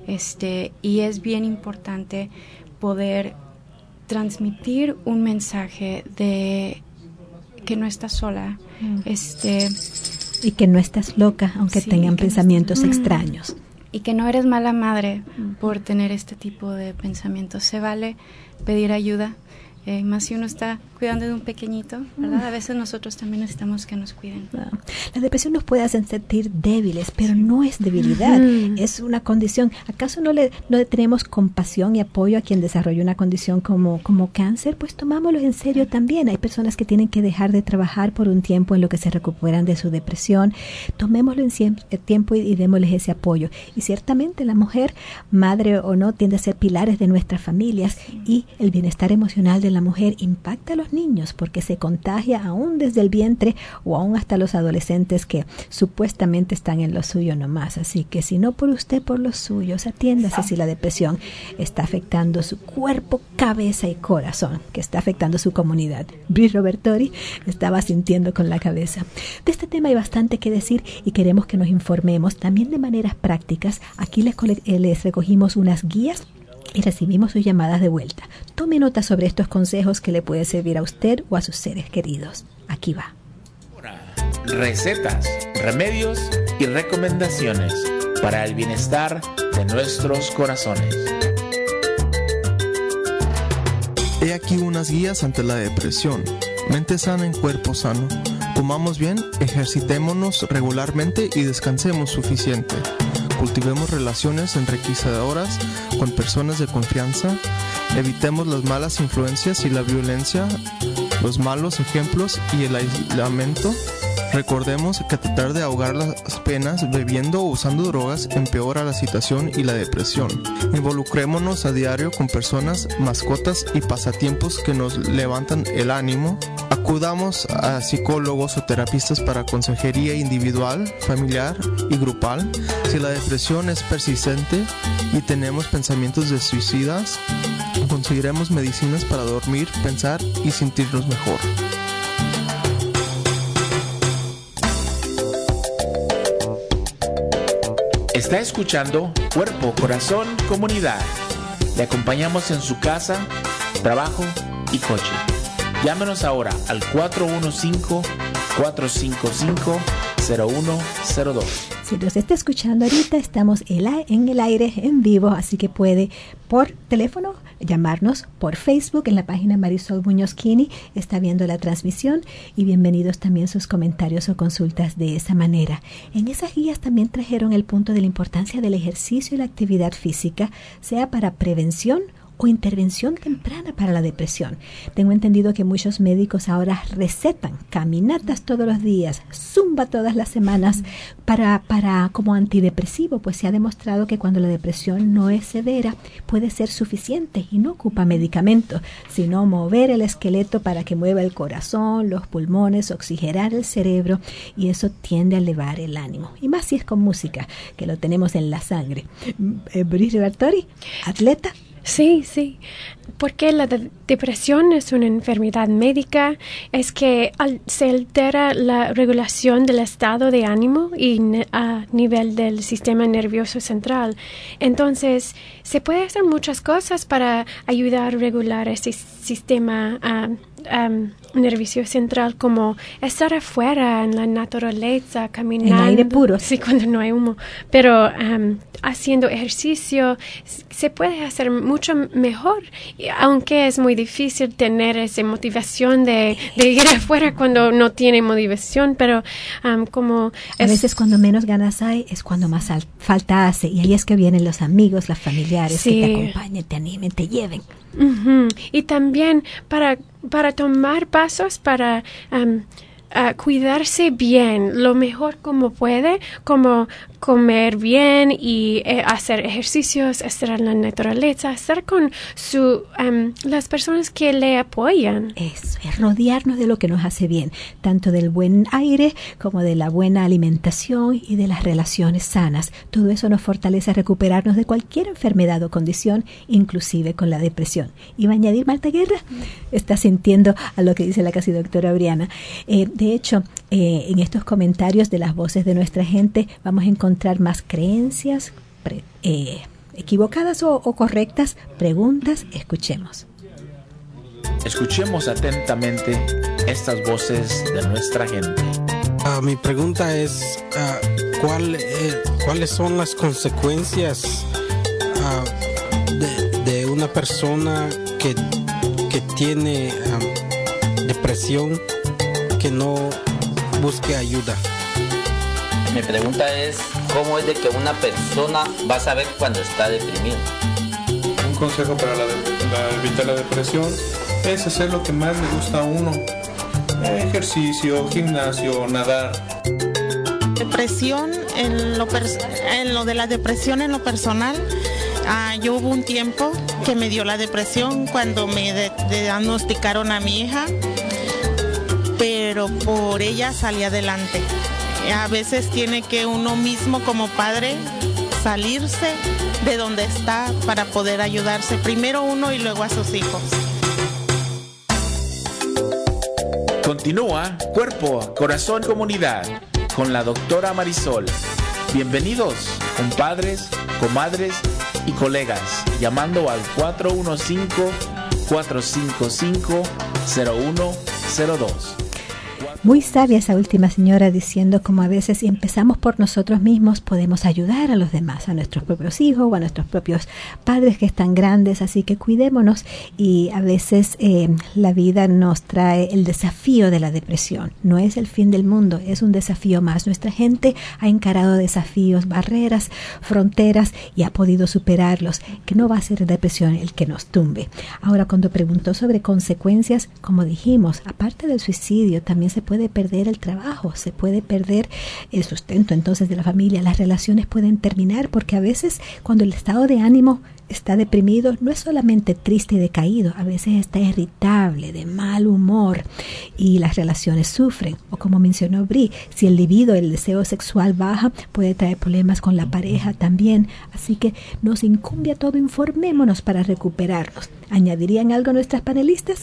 este y es bien importante poder transmitir un mensaje de que no estás sola, mm. este y que no estás loca, aunque sí, tengan pensamientos estás, extraños. Y que no eres mala madre mm. por tener este tipo de pensamientos. Se vale pedir ayuda, eh, más si uno está cuidando de un pequeñito, ¿verdad? A veces nosotros también necesitamos que nos cuiden. No. La depresión nos puede hacer sentir débiles, pero no es debilidad, uh-huh. es una condición. ¿Acaso no le, no le tenemos compasión y apoyo a quien desarrolla una condición como, como cáncer? Pues tomámoslo en serio también. Hay personas que tienen que dejar de trabajar por un tiempo en lo que se recuperan de su depresión. Tomémoslo en cien, tiempo y, y démosles ese apoyo. Y ciertamente la mujer, madre o no, tiende a ser pilares de nuestras familias, y el bienestar emocional de la mujer impacta a los niños porque se contagia aún desde el vientre o aún hasta los adolescentes que supuestamente están en lo suyo nomás. Así que si no por usted, por los suyos, atiéndase si la depresión está afectando su cuerpo, cabeza y corazón, que está afectando su comunidad. Bris Robertori estaba sintiendo con la cabeza. De este tema hay bastante que decir y queremos que nos informemos también de maneras prácticas. Aquí les, les recogimos unas guías y recibimos sus llamadas de vuelta. Tome nota sobre estos consejos que le puede servir a usted o a sus seres queridos. Aquí va. Recetas, remedios y recomendaciones para el bienestar de nuestros corazones. He aquí unas guías ante la depresión. Mente sana en cuerpo sano. Comamos bien, ejercitémonos regularmente y descansemos suficiente. Cultivemos relaciones enriquecedoras con personas de confianza. Evitemos las malas influencias y la violencia, los malos ejemplos y el aislamiento. Recordemos que tratar de ahogar las penas bebiendo o usando drogas empeora la situación y la depresión. Involucrémonos a diario con personas, mascotas y pasatiempos que nos levantan el ánimo. Acudamos a psicólogos o terapistas para consejería individual, familiar y grupal. Si la depresión es persistente y tenemos pensamientos de suicidas, conseguiremos medicinas para dormir, pensar y sentirnos mejor. Está escuchando Cuerpo, Corazón, Comunidad. Le acompañamos en su casa, trabajo y coche. Llámenos ahora al cuatro uno cinco, cuatro cinco cinco, cero uno cero dos. Si nos está escuchando ahorita, estamos en el aire, en vivo, así que puede por teléfono llamarnos, por Facebook, en la página Marisol Muñoz Kini, está viendo la transmisión, y bienvenidos también sus comentarios o consultas de esa manera. En esas guías también trajeron el punto de la importancia del ejercicio y la actividad física, sea para prevención o intervención temprana para la depresión. Tengo entendido que muchos médicos ahora recetan caminatas todos los días, zumba todas las semanas para, para como antidepresivo, pues se ha demostrado que cuando la depresión no es severa puede ser suficiente y no ocupa medicamento, sino mover el esqueleto para que mueva el corazón, los pulmones, oxigenar el cerebro, y eso tiende a elevar el ánimo. Y más si es con música, que lo tenemos en la sangre. Eh, Bris Robertori, atleta. Sí, sí, porque la de- depresión es una enfermedad médica, es que al- se altera la regulación del estado de ánimo y ne- a nivel del sistema nervioso central. Entonces, se puede hacer muchas cosas para ayudar a regular ese sistema uh, um, nervioso central, como estar afuera en la naturaleza, caminando. En aire puro. Sí, cuando no hay humo. Pero um, haciendo ejercicio se puede hacer mucho mejor, aunque es muy difícil tener esa motivación de, de ir afuera cuando no tiene motivación, pero um, como... A es, veces cuando menos ganas hay es cuando más al, falta hace, y ahí es que vienen los amigos, los familiares, sí, que te acompañen, te animen, te lleven. Uh-huh. Y también para, para tomar pasos para... Um, Uh, cuidarse bien, lo mejor como puede, como comer bien y eh, hacer ejercicios, estar en la naturaleza, estar con su, um, las personas que le apoyan. Eso, es rodearnos de lo que nos hace bien, tanto del buen aire como de la buena alimentación y de las relaciones sanas. Todo eso nos fortalece a recuperarnos de cualquier enfermedad o condición, inclusive con la depresión. ¿Iba a añadir, Marta Guerra? Está sintiendo a lo que dice la casi doctora Briana. Eh, De hecho, eh, en estos comentarios de las voces de nuestra gente vamos a encontrar más creencias pre, eh, equivocadas o, o correctas, preguntas. Escuchemos. Escuchemos atentamente estas voces de nuestra gente. Uh, mi pregunta es, uh, ¿cuál, eh, ¿cuáles son las consecuencias uh, de, de una persona que, que tiene um, depresión, que no busque ayuda? Mi pregunta es, ¿cómo es de que una persona va a saber cuando está deprimida? Un consejo para la de, la, evitar la depresión es hacer lo que más le gusta a uno. Ejercicio, gimnasio, nadar. Depresión, en lo, pers- en lo de la depresión en lo personal, uh, yo hubo un tiempo que me dio la depresión cuando me de- de diagnosticaron a mi hija, pero por ella salí adelante. A veces tiene que uno mismo como padre salirse de donde está para poder ayudarse, primero uno y luego a sus hijos. Continúa Cuerpo, Corazón, Comunidad con la doctora Marisol. Bienvenidos, compadres, comadres y colegas, llamando al cuatro uno cinco, cuatro cinco cinco, cero uno cero dos. Muy sabia esa última señora, diciendo como a veces si empezamos por nosotros mismos podemos ayudar a los demás, a nuestros propios hijos o a nuestros propios padres que están grandes, así que cuidémonos. Y a veces eh, la vida nos trae el desafío de la depresión. No es el fin del mundo, es un desafío más. Nuestra gente ha encarado desafíos, barreras, fronteras y ha podido superarlos, que no va a ser depresión el que nos tumbe. Ahora, cuando preguntó sobre consecuencias, como dijimos, aparte del suicidio, también se puede perder el trabajo, se puede perder el sustento entonces de la familia, las relaciones pueden terminar, porque a veces cuando el estado de ánimo está deprimido, no es solamente triste y decaído, a veces está irritable, de mal humor, y las relaciones sufren. O como mencionó Bri, si el libido, el deseo sexual baja, puede traer problemas con la pareja también. Así que nos incumbe a todo, informémonos para recuperarnos. ¿Añadirían algo a nuestras panelistas?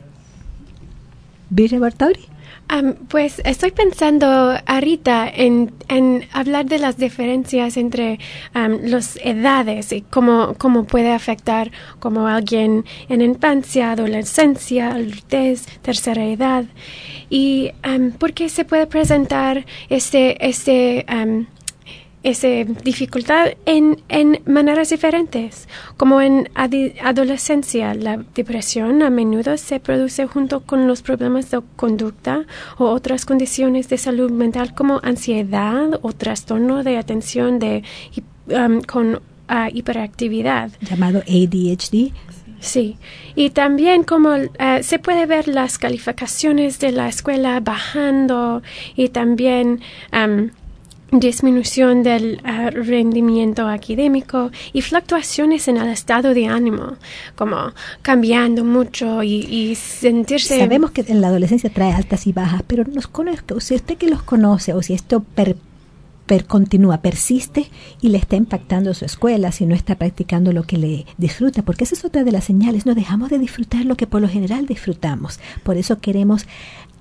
Bri Rebortauri. Um, pues estoy pensando ahorita en, en hablar de las diferencias entre um, las edades y cómo, cómo puede afectar como alguien en infancia, adolescencia, adultez, tercera edad, y um, porque se puede presentar este, este um, esa dificultad en, en maneras diferentes. Como en adi- adolescencia, la depresión a menudo se produce junto con los problemas de conducta o otras condiciones de salud mental como ansiedad o trastorno de atención de, um, con uh, hiperactividad. Llamado A D H D. Sí, y también como uh, se puede ver las calificaciones de la escuela bajando y también um, disminución del uh, rendimiento académico y fluctuaciones en el estado de ánimo, como cambiando mucho y, y sentirse... Sabemos que en la adolescencia trae altas y bajas, pero nos conozco, si usted que los conoce o si esto per, per continúa, persiste y le está impactando su escuela, si no está practicando lo que le disfruta, porque esa es otra de las señales, no dejamos de disfrutar lo que por lo general disfrutamos. Por eso queremos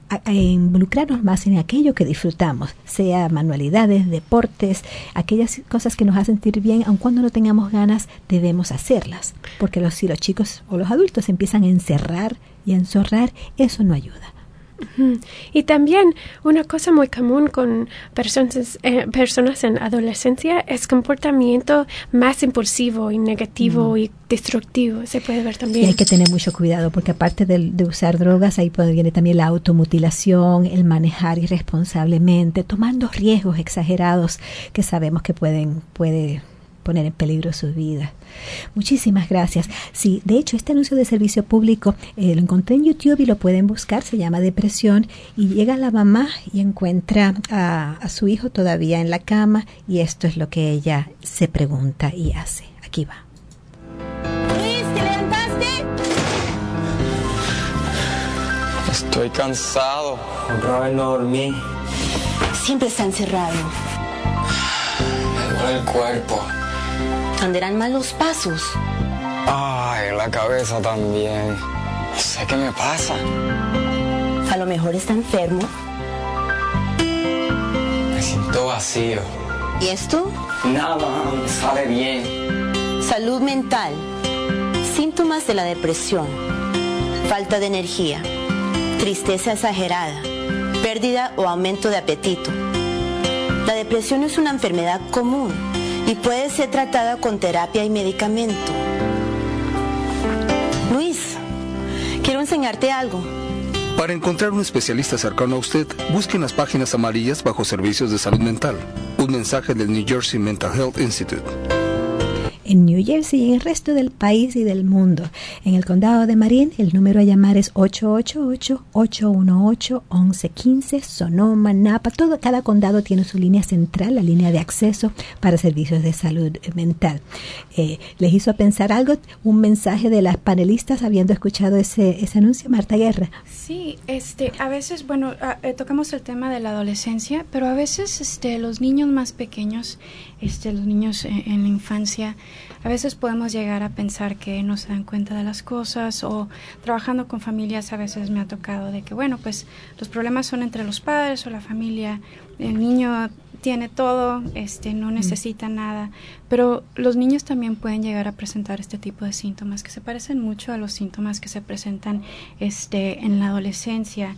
a, a involucrarnos más en aquello que disfrutamos, sea manualidades, deportes, aquellas cosas que nos hacen sentir bien, aun cuando no tengamos ganas, debemos hacerlas, porque los, si los chicos o los adultos empiezan a encerrar y a enzorrar, eso no ayuda. Uh-huh. Y también una cosa muy común con personas, eh, personas en adolescencia es comportamiento más impulsivo y negativo mm. y destructivo. Se puede ver también. Y hay que tener mucho cuidado porque aparte de, de usar drogas, ahí viene también la automutilación, el manejar irresponsablemente, tomando riesgos exagerados que sabemos que pueden puede poner en peligro sus vidas. Muchísimas gracias. Sí, de hecho, este anuncio de servicio público eh, lo encontré en YouTube y lo pueden buscar, se llama Depresión, y llega la mamá y encuentra a, a su hijo todavía en la cama, y esto es lo que ella se pregunta y hace. Aquí va. Luis, ¿te levantaste? Estoy cansado. Otra vez no dormí. Siempre está encerrado. Me duele el cuerpo. Andarán mal los pasos. Ay, la cabeza también. No sé qué me pasa. A lo mejor está enfermo. Me siento vacío. ¿Y esto? Nada, me sale bien. Salud mental. Síntomas de la depresión. Falta de energía. Tristeza exagerada. Pérdida o aumento de apetito. La depresión es una enfermedad común y puede ser tratada con terapia y medicamento. Luis, quiero enseñarte algo. Para encontrar un especialista cercano a usted, busque en las páginas amarillas bajo servicios de salud mental. Un mensaje del New Jersey Mental Health Institute. En New Jersey y en el resto del país y del mundo. En el condado de Marin, el número a llamar es ocho ocho ocho, ocho uno ocho, once quince, Sonoma, Napa. Todo, cada condado tiene su línea central, la línea de acceso para servicios de salud mental. Eh, ¿Les hizo pensar algo? Un mensaje de las panelistas habiendo escuchado ese, ese anuncio, Marta Guerra. Sí, este, a veces, bueno, eh, tocamos el tema de la adolescencia, pero a veces este, los niños más pequeños, este, los niños en, en la infancia, a veces podemos llegar a pensar que no se dan cuenta de las cosas, o trabajando con familias a veces me ha tocado de que, bueno, pues los problemas son entre los padres o la familia, el niño tiene todo, este, no necesita mm. nada, pero los niños también pueden llegar a presentar este tipo de síntomas que se parecen mucho a los síntomas que se presentan este, en la adolescencia,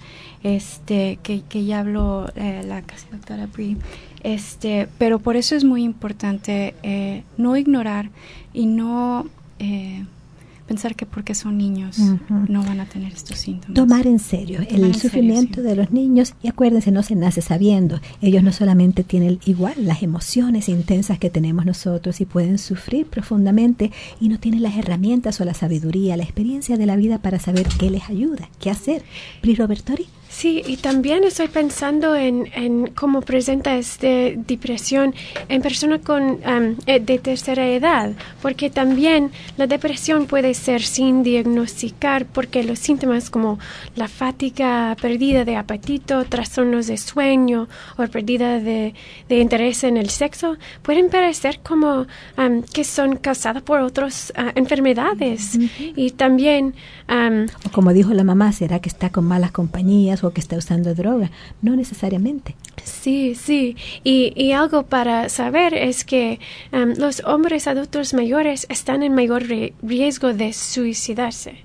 este, que, que ya habló eh, la casi doctora Bree. Este, pero por eso es muy importante eh, no ignorar y no eh, pensar que porque son niños uh-huh. no van a tener estos síntomas. Tomar en serio Tomar el en sufrimiento serio, sí. de los niños, y acuérdense, no se nace sabiendo. Ellos no solamente tienen igual las emociones intensas que tenemos nosotros y pueden sufrir profundamente y no tienen las herramientas o la sabiduría, la experiencia de la vida para saber qué les ayuda, qué hacer. Pri Robertori. Sí, y también estoy pensando en, en cómo presenta esta depresión en personas con um, de tercera edad, porque también la depresión puede ser sin diagnosticar, porque los síntomas como la fatiga, pérdida de apetito, trastornos de sueño o pérdida de, de interés en el sexo pueden parecer como um, que son causadas por otras uh, enfermedades. Uh-huh. Y también... Um, o como dijo la mamá, ¿será que está con malas compañías o que está usando droga? No necesariamente. Sí, sí. Y, y algo para saber es que um, los hombres adultos mayores están en mayor re- riesgo de suicidarse.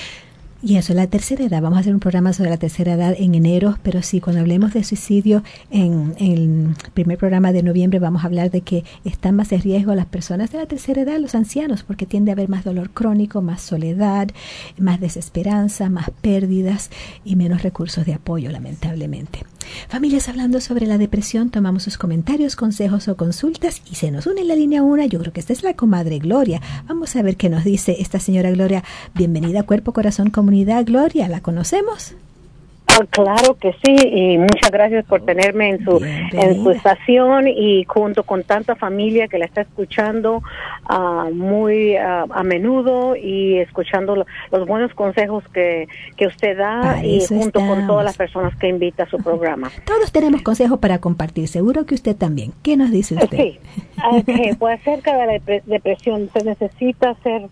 Y eso, la tercera edad. Vamos a hacer un programa sobre la tercera edad en enero, pero sí, cuando hablemos de suicidio, en, en el primer programa de noviembre vamos a hablar de que están más en riesgo las personas de la tercera edad, los ancianos, porque tiende a haber más dolor crónico, más soledad, más desesperanza, más pérdidas y menos recursos de apoyo, lamentablemente. Familias, hablando sobre la depresión, tomamos sus comentarios, consejos o consultas y se nos une en la línea una. Yo creo que esta es la comadre Gloria. Vamos a ver qué nos dice esta señora Gloria. Bienvenida a Cuerpo, Corazón, Comunidad. Gloria, ¿la conocemos? Oh, claro que sí, y muchas gracias por tenerme en su en su estación y junto con tanta familia que la está escuchando uh, muy uh, a menudo y escuchando lo, los buenos consejos que, que usted da. Para y junto estamos. Con todas las personas que invita a su programa. Todos tenemos consejos para compartir, seguro que usted también. ¿Qué nos dice usted? Sí, okay, pues acerca de la depresión, se necesita ser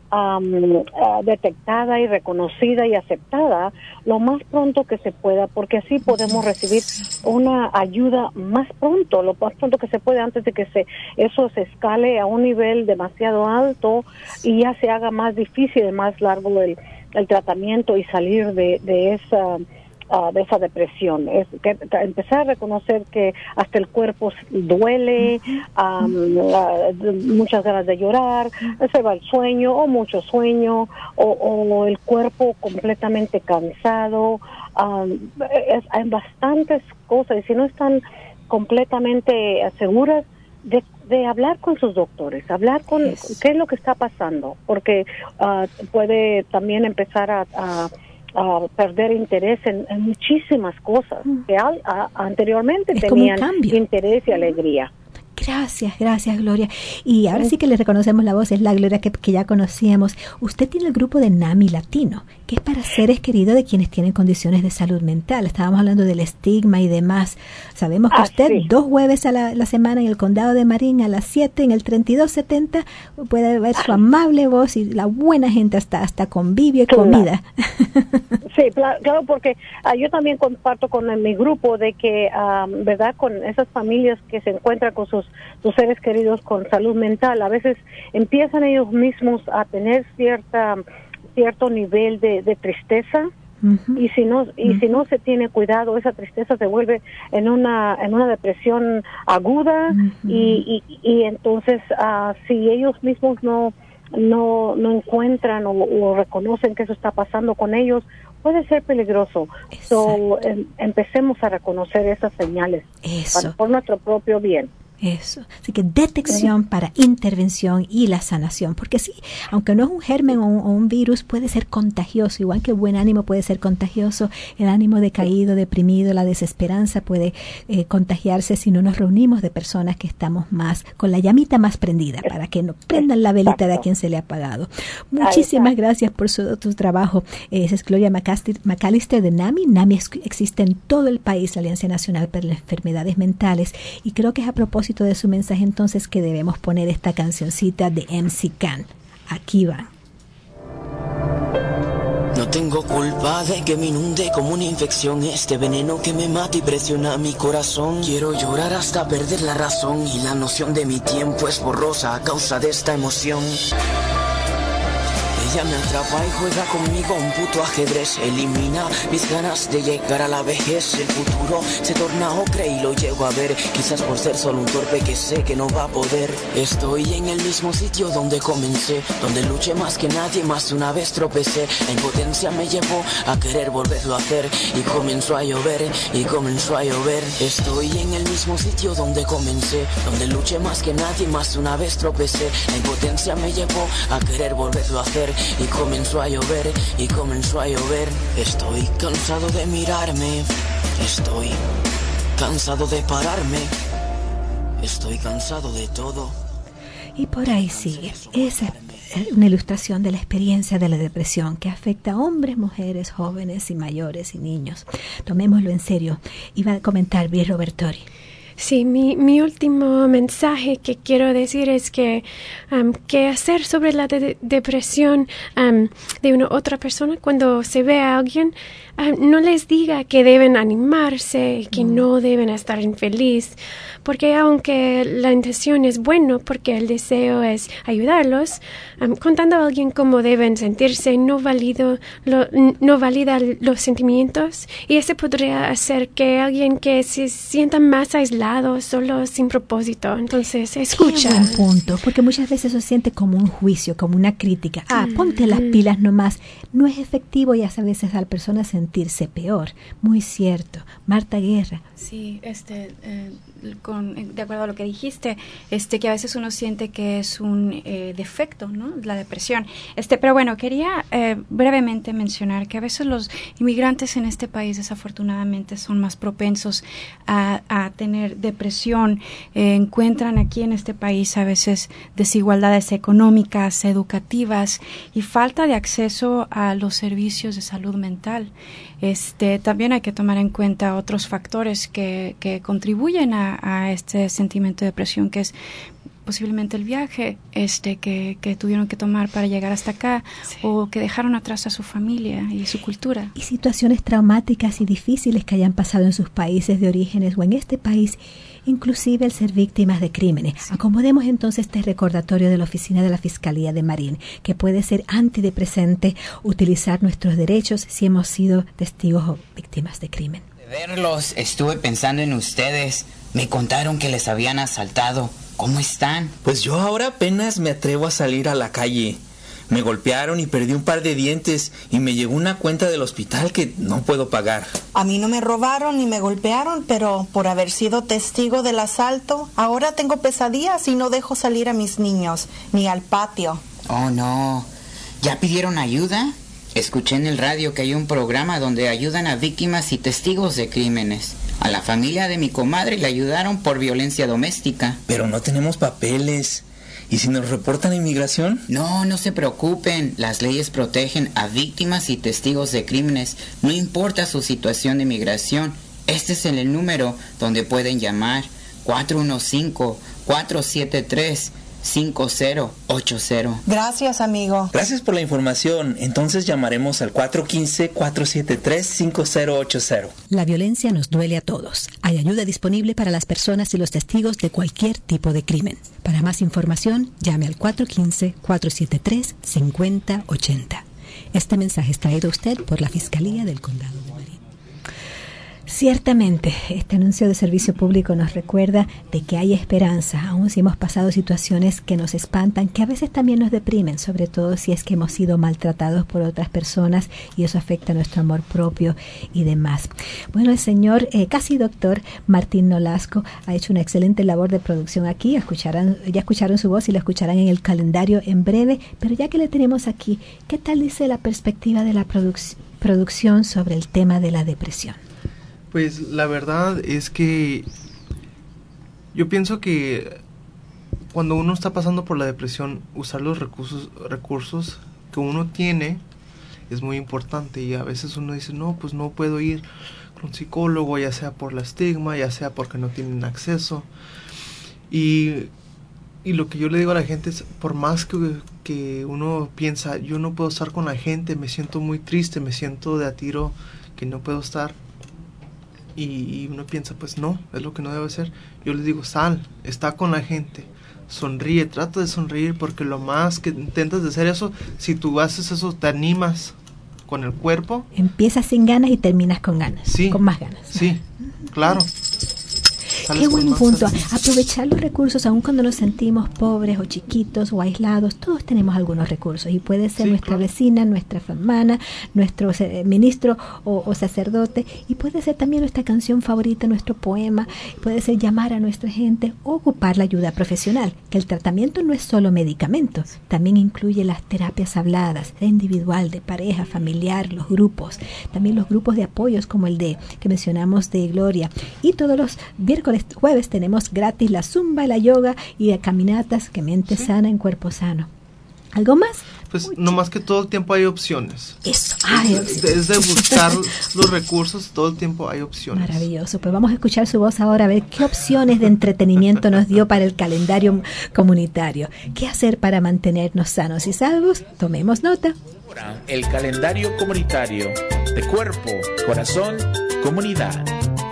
um, uh, detectada y reconocida y aceptada lo más pronto que se pueda, porque así podemos recibir una ayuda más pronto, lo más pronto que se puede, antes de que se eso se escale a un nivel demasiado alto y ya se haga más difícil, más largo el, el tratamiento y salir de, de esa Uh, de esa depresión. Es que, que empezar a reconocer que hasta el cuerpo duele, um, uh, muchas ganas de llorar, se va el sueño o mucho sueño, o, o el cuerpo completamente cansado. Um, es, hay bastantes cosas, y si no están completamente seguras, de, de hablar con sus doctores, hablar con yes. qué es lo que está pasando, porque uh, puede también empezar a, a a perder interés en, en muchísimas cosas mm. que al, a, anteriormente es tenían interés y alegría. Gracias, gracias, Gloria. Y ahora sí que le reconocemos la voz, es la Gloria que, que ya conocíamos. Usted tiene el grupo de NAMI Latino, que es para seres queridos de quienes tienen condiciones de salud mental. Estábamos hablando del estigma y demás. Sabemos que ah, usted sí. dos jueves a la, la semana en el Condado de Marín a las siete, en el treinta y dos setenta, puede ver su amable voz y la buena gente, hasta hasta convivio y claro. comida. Sí, claro, porque uh, yo también comparto con uh, mi grupo de que, um, ¿verdad?, con esas familias que se encuentran con sus, sus seres queridos con salud mental, a veces empiezan ellos mismos a tener cierta cierto nivel de, de tristeza. Uh-huh. y si no y uh-huh. si no se tiene cuidado, esa tristeza se vuelve en una en una depresión aguda. Uh-huh. y, y y entonces uh, si ellos mismos no no no encuentran o, o reconocen que eso está pasando con ellos, puede ser peligroso. So, em, empecemos a reconocer esas señales para, por nuestro propio bien. Eso, así que detección sí. para intervención y la sanación, porque sí, aunque no es un germen o un, o un virus, puede ser contagioso, igual que el buen ánimo puede ser contagioso, el ánimo decaído, deprimido, la desesperanza puede eh, contagiarse si no nos reunimos de personas que estamos más, con la llamita más prendida, para que no prendan la velita de a quien se le ha apagado. Muchísimas gracias por su, tu trabajo. Eh, esa es Gloria McAllister de NAMI. NAMI es, existe en todo el país, la Alianza Nacional para las Enfermedades Mentales, y creo que es a propósito de su mensaje entonces que debemos poner esta cancioncita de M C Can. Aquí va. No tengo culpa de que me inunde como una infección este veneno que me mata y presiona mi corazón. Quiero llorar hasta perder la razón y la noción de mi tiempo es borrosa a causa de esta emoción. Ella me atrapa y juega conmigo un puto ajedrez. Elimina mis ganas de llegar a la vejez. El futuro se torna ocre y lo llego a ver. Quizás por ser solo un torpe que sé que no va a poder. Estoy en el mismo sitio donde comencé, donde luché más que nadie, más de una vez tropecé. La impotencia me llevó a querer volverlo a hacer. Y comenzó a llover, y comenzó a llover. Estoy en el mismo sitio donde comencé, donde luché más que nadie, más de una vez tropecé. La impotencia me llevó a querer volverlo a hacer. Y comenzó a llover, y comenzó a llover. Estoy cansado de mirarme, estoy cansado de pararme, estoy cansado de todo. Y por ahí sigue. Esa es una ilustración de la experiencia de la depresión que afecta a hombres, mujeres, jóvenes y mayores y niños. Tomémoslo en serio. Iba a comentar Bri Robertori. Sí, mi, mi último mensaje que quiero decir es que um, qué hacer sobre la de- depresión um, de una otra persona cuando se ve a alguien. Um, no les diga que deben animarse, que mm. no deben estar infeliz, porque aunque la intención es buena, porque el deseo es ayudarlos, um, contando a alguien cómo deben sentirse no, valido, lo, no valida los sentimientos, y eso podría hacer que alguien que se sienta más aislado, solo sin propósito. Entonces, escucha. Qué buen punto, porque muchas veces se siente como un juicio, como una crítica. Ah, mm. ponte las pilas nomás. No es efectivo y hace a veces a la persona sentirse peor. Muy cierto. Marta Guerra. Sí, este, eh, con, de acuerdo a lo que dijiste, este, que a veces uno siente que es un eh, defecto, ¿no? La depresión. Este, pero bueno, quería eh, brevemente mencionar que a veces los inmigrantes en este país desafortunadamente son más propensos a, a tener depresión. Eh, encuentran aquí en este país a veces desigualdades económicas, educativas y falta de acceso a los servicios de salud mental. Este, también hay que tomar en cuenta otros factores que, que contribuyen a, a este sentimiento de depresión, que es posiblemente el viaje este que, que tuvieron que tomar para llegar hasta acá, sí. o que dejaron atrás a su familia y su cultura. Y situaciones traumáticas y difíciles que hayan pasado en sus países de orígenes o en este país, inclusive el ser víctimas de crímenes. Sí. Acomodemos entonces este recordatorio de la Oficina de la Fiscalía de Marín, que puede ser antes de presente utilizar nuestros derechos si hemos sido testigos o víctimas de crimen. De verlos, estuve pensando en ustedes. Me contaron que les habían asaltado. ¿Cómo están? Pues yo ahora apenas me atrevo a salir a la calle. Me golpearon y perdí un par de dientes y me llegó una cuenta del hospital que no puedo pagar. A mí no me robaron ni me golpearon, pero por haber sido testigo del asalto, ahora tengo pesadillas y no dejo salir a mis niños, ni al patio. Oh, no. ¿Ya pidieron ayuda? Escuché en el radio que hay un programa donde ayudan a víctimas y testigos de crímenes. A la familia de mi comadre le ayudaron por violencia doméstica. Pero no tenemos papeles. ¿Y si nos reportan a inmigración? No, no se preocupen. Las leyes protegen a víctimas y testigos de crímenes. No importa su situación de migración. Este es el número donde pueden llamar. cuatro uno cinco, cuatro siete tres, cinco cero ocho cero. Gracias, amigo. Gracias por la información. Entonces llamaremos al cuatro uno cinco, cuatro siete tres, cinco cero ocho cero. La violencia nos duele a todos. Hay ayuda disponible para las personas y los testigos de cualquier tipo de crimen. Para más información, llame al cuatro uno cinco, cuatro siete tres, cinco cero ocho cero. Este mensaje es traído a usted por la Fiscalía del Condado de Marín. Ciertamente, este anuncio de servicio público nos recuerda de que hay esperanza, aun si hemos pasado situaciones que nos espantan, que a veces también nos deprimen, sobre todo si es que hemos sido maltratados por otras personas y eso afecta nuestro amor propio y demás. Bueno, el señor, eh, casi doctor Martín Nolasco, ha hecho una excelente labor de producción aquí. Escucharán, ya escucharon su voz y la escucharán en el calendario en breve, pero ya que le tenemos aquí, ¿qué tal dice la perspectiva de la produc- producción sobre el tema de la depresión? Pues la verdad es que yo pienso que cuando uno está pasando por la depresión, usar los recursos, recursos que uno tiene es muy importante, y a veces uno dice, no, pues no puedo ir con un psicólogo, ya sea por la estigma, ya sea porque no tienen acceso. Y, y lo que yo le digo a la gente es, por más que, que uno piensa, yo no puedo estar con la gente, me siento muy triste, me siento de a tiro que no puedo estar. Y uno piensa, pues no, es lo que no debe ser. Yo les digo, sal, está con la gente, sonríe, trata de sonreír, porque lo más que intentas de hacer eso, si tú haces eso, te animas con el cuerpo. Empiezas sin ganas y terminas con ganas, sí, con más ganas. Sí, claro. Qué buen punto. Aprovechar los recursos, aun cuando nos sentimos pobres o chiquitos o aislados, todos tenemos algunos recursos, y puede ser sí, nuestra claro. vecina, nuestra hermana, nuestro ministro o, o sacerdote, y puede ser también nuestra canción favorita, nuestro poema, puede ser llamar a nuestra gente o ocupar la ayuda profesional, que el tratamiento no es solo medicamentos, también incluye las terapias habladas, de individual, de pareja, familiar, los grupos, también los grupos de apoyos como el de que mencionamos de Gloria, y todos los miércoles jueves tenemos gratis la zumba, la yoga y de caminatas, que mente sí. sana en cuerpo sano. ¿Algo más? Pues no más que todo el tiempo hay opciones. Eso, hay opciones. Es de buscar los recursos, todo el tiempo hay opciones. Maravilloso. Pues vamos a escuchar su voz ahora, a ver qué opciones de entretenimiento nos dio para el calendario comunitario. ¿Qué hacer para mantenernos sanos y salvos? Tomemos nota. El calendario comunitario de cuerpo, corazón, comunidad.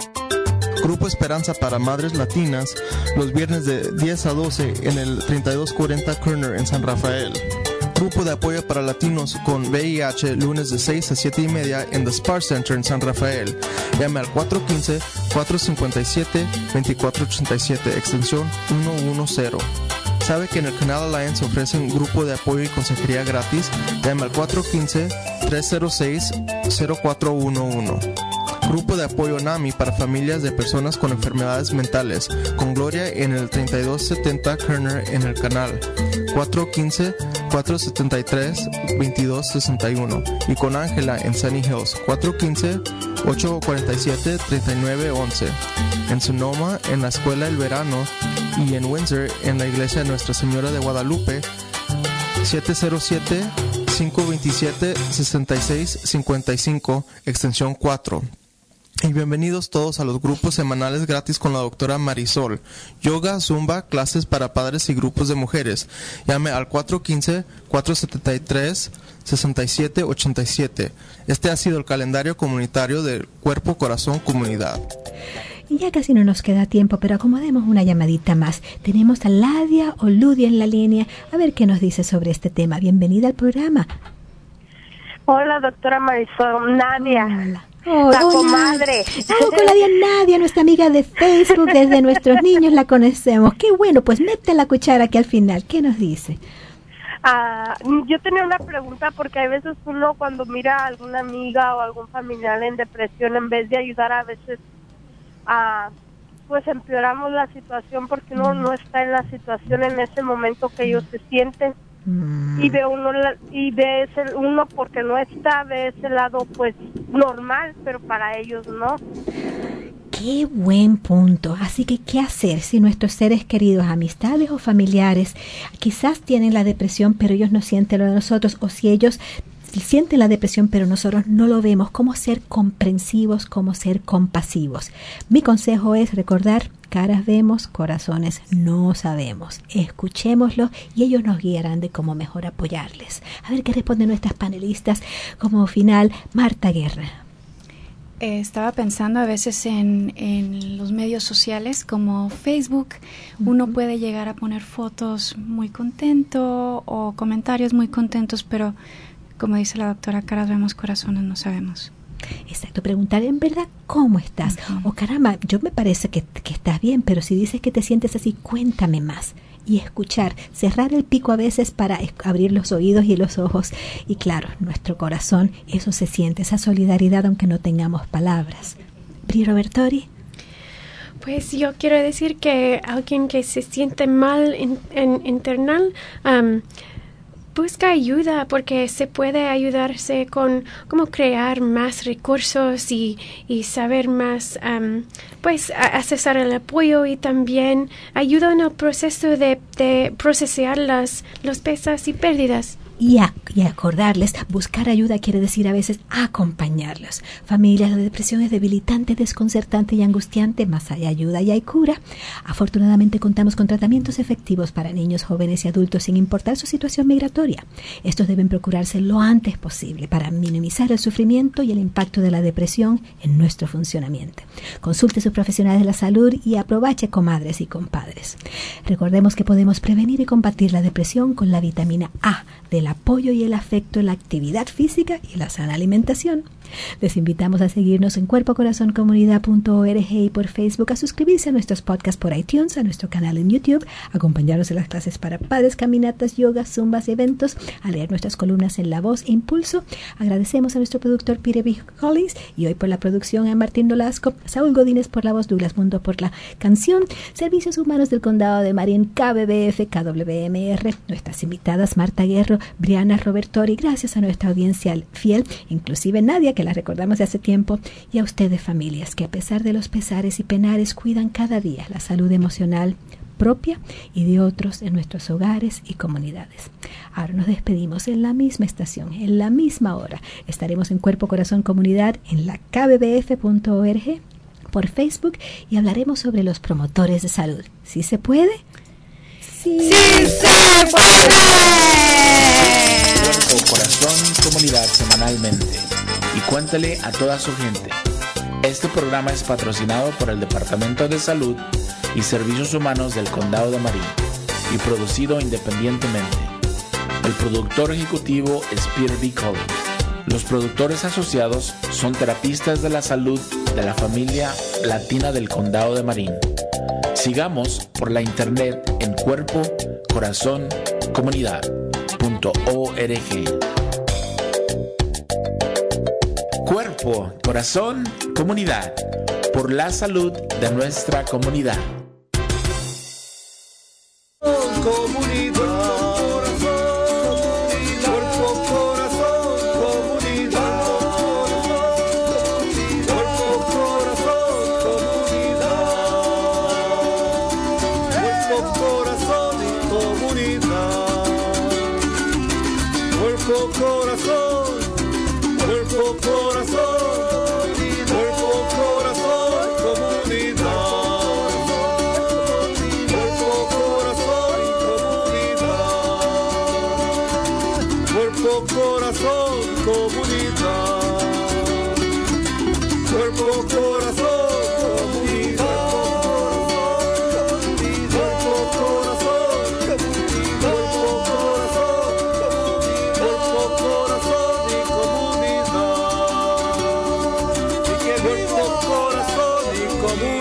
Grupo Esperanza para Madres Latinas, los viernes de diez a doce en el treinta y dos cuarenta Kerner en San Rafael. Grupo de apoyo para latinos con V I H, lunes de seis a siete y media en The Spar Center en San Rafael. Llame al cuatro uno cinco, cuatro cinco siete, dos cuatro ocho siete, extensión ciento diez. ¿Sabe que en el Canal Alliance ofrecen grupo de apoyo y consejería gratis? Llame al cuatro uno cinco, tres cero seis, cero cuatro uno uno. Grupo de apoyo NAMI para familias de personas con enfermedades mentales, con Gloria en el treinta y dos setenta Kerner en el canal, cuatro uno cinco, cuatro siete tres, dos dos seis uno, y con Ángela en Sunny Hills, cuatro uno cinco, ocho cuatro siete, tres nueve uno uno, en Sonoma en la Escuela El Verano, y en Windsor en la Iglesia de Nuestra Señora de Guadalupe, siete cero siete, cinco dos siete, seis seis cinco cinco, extensión cuatro. Y bienvenidos todos a los grupos semanales gratis con la doctora Marisol. Yoga, Zumba, clases para padres y grupos de mujeres. Llame al cuatro uno cinco, cuatro siete tres, seis siete ocho siete. Este ha sido el calendario comunitario del Cuerpo Corazón Comunidad. Y ya casi no nos queda tiempo, pero acomodemos una llamadita más. Tenemos a Ladia o Ludia en la línea. A ver qué nos dice sobre este tema. Bienvenida al programa. Hola, doctora Marisol. Nadia. Hola. Oh, la hola. comadre. Oh, con la Nadia, nuestra amiga de Facebook, desde nuestros niños la conocemos. Qué bueno, pues mete la cuchara aquí al final. ¿Qué nos dice? Ah, yo tenía una pregunta porque hay veces uno cuando mira a alguna amiga o algún familiar en depresión, en vez de ayudar a veces, ah, pues empeoramos la situación porque uno no está en la situación en ese momento que ellos se sienten. Y ve uno la, y ve ese, uno porque no está, ve ese lado pues normal, pero para ellos no. Qué buen punto. Así que, ¿qué hacer si nuestros seres queridos, amistades o familiares, quizás tienen la depresión, pero ellos no sienten lo de nosotros, o si ellos sienten la depresión, pero nosotros no lo vemos? ¿Cómo ser comprensivos? ¿Cómo ser compasivos? Mi consejo es recordar: caras vemos, corazones no sabemos. Escuchémoslo y ellos nos guiarán de cómo mejor apoyarles. A ver qué responden nuestras panelistas. Como final, Marta Guerra. Eh, estaba pensando a veces en, en los medios sociales como Facebook. Uh-huh. Uno puede llegar a poner fotos muy contento o comentarios muy contentos, pero como dice la doctora, caras vemos, corazones no sabemos. Exacto, preguntar en verdad cómo estás. O uh-huh. oh, caramba, yo me parece que, que estás bien, pero si dices que te sientes así, cuéntame más. Y escuchar, cerrar el pico a veces para abrir los oídos y los ojos. Y claro, nuestro corazón, eso se siente, esa solidaridad aunque no tengamos palabras. Bri Robertori. Pues yo quiero decir que alguien que se siente mal en, en, internal, um, busca ayuda, porque se puede ayudarse con cómo crear más recursos y, y saber más, um, pues accesar el apoyo, y también ayuda en el proceso de, de procesar las, los pesas y pérdidas. Y, a, y acordarles, buscar ayuda quiere decir a veces acompañarlos. Familias, la depresión es debilitante, desconcertante y angustiante, más hay ayuda y hay cura. Afortunadamente contamos con tratamientos efectivos para niños, jóvenes y adultos sin importar su situación migratoria. Estos deben procurarse lo antes posible para minimizar el sufrimiento y el impacto de la depresión en nuestro funcionamiento. Consulte a sus profesionales de la salud y aproveche, comadres y compadres. Recordemos que podemos prevenir y combatir la depresión con la vitamina A de la apoyo y el afecto, la actividad física y la sana alimentación. Les invitamos a seguirnos en cuerpo corazón comunidad punto org y por Facebook, a suscribirse a nuestros podcasts por iTunes, a nuestro canal en YouTube, a acompañarnos en las clases para padres, caminatas, yoga, zumbas y eventos, a leer nuestras columnas en La Voz e Impulso. Agradecemos a nuestro productor Peter B. Collins y hoy por la producción a Martín Nolasco, a Saúl Godínez por la voz, Douglas Mundo por la canción, Servicios Humanos del Condado de Marín, K B B F, K W M R, nuestras invitadas Marta Guerro, Briana Robertori, gracias a nuestra audiencia fiel, inclusive Nadia, que la recordamos de hace tiempo, y a ustedes, familias, que a pesar de los pesares y penares cuidan cada día la salud emocional propia y de otros en nuestros hogares y comunidades. Ahora nos despedimos en la misma estación, en la misma hora. Estaremos en Cuerpo Corazón Comunidad en la k b b f punto org, por Facebook, y hablaremos sobre los promotores de salud. ¿Sí se puede? ¡Sí, ¡Sí se puede! Cuerpo Corazón Comunidad semanalmente. Y cuéntale a toda su gente. Este programa es patrocinado por el Departamento de Salud y Servicios Humanos del Condado de Marín y producido independientemente. El productor ejecutivo es Peter B. Collins. Los productores asociados son terapistas de la salud de la familia latina del Condado de Marín. Sigamos por la internet en cuerpo corazón comunidad punto org. Cuerpo, corazón, comunidad, por la salud de nuestra comunidad. Corazón, cuerpo, corazón, cuerpo, corazón. comunidad. Cuerpo, corazón, comunidad. Cuerpo, corazón, cuerpo, corazón, cuerpo, corazón y comunidad. Cuerpo, corazón y comunidad.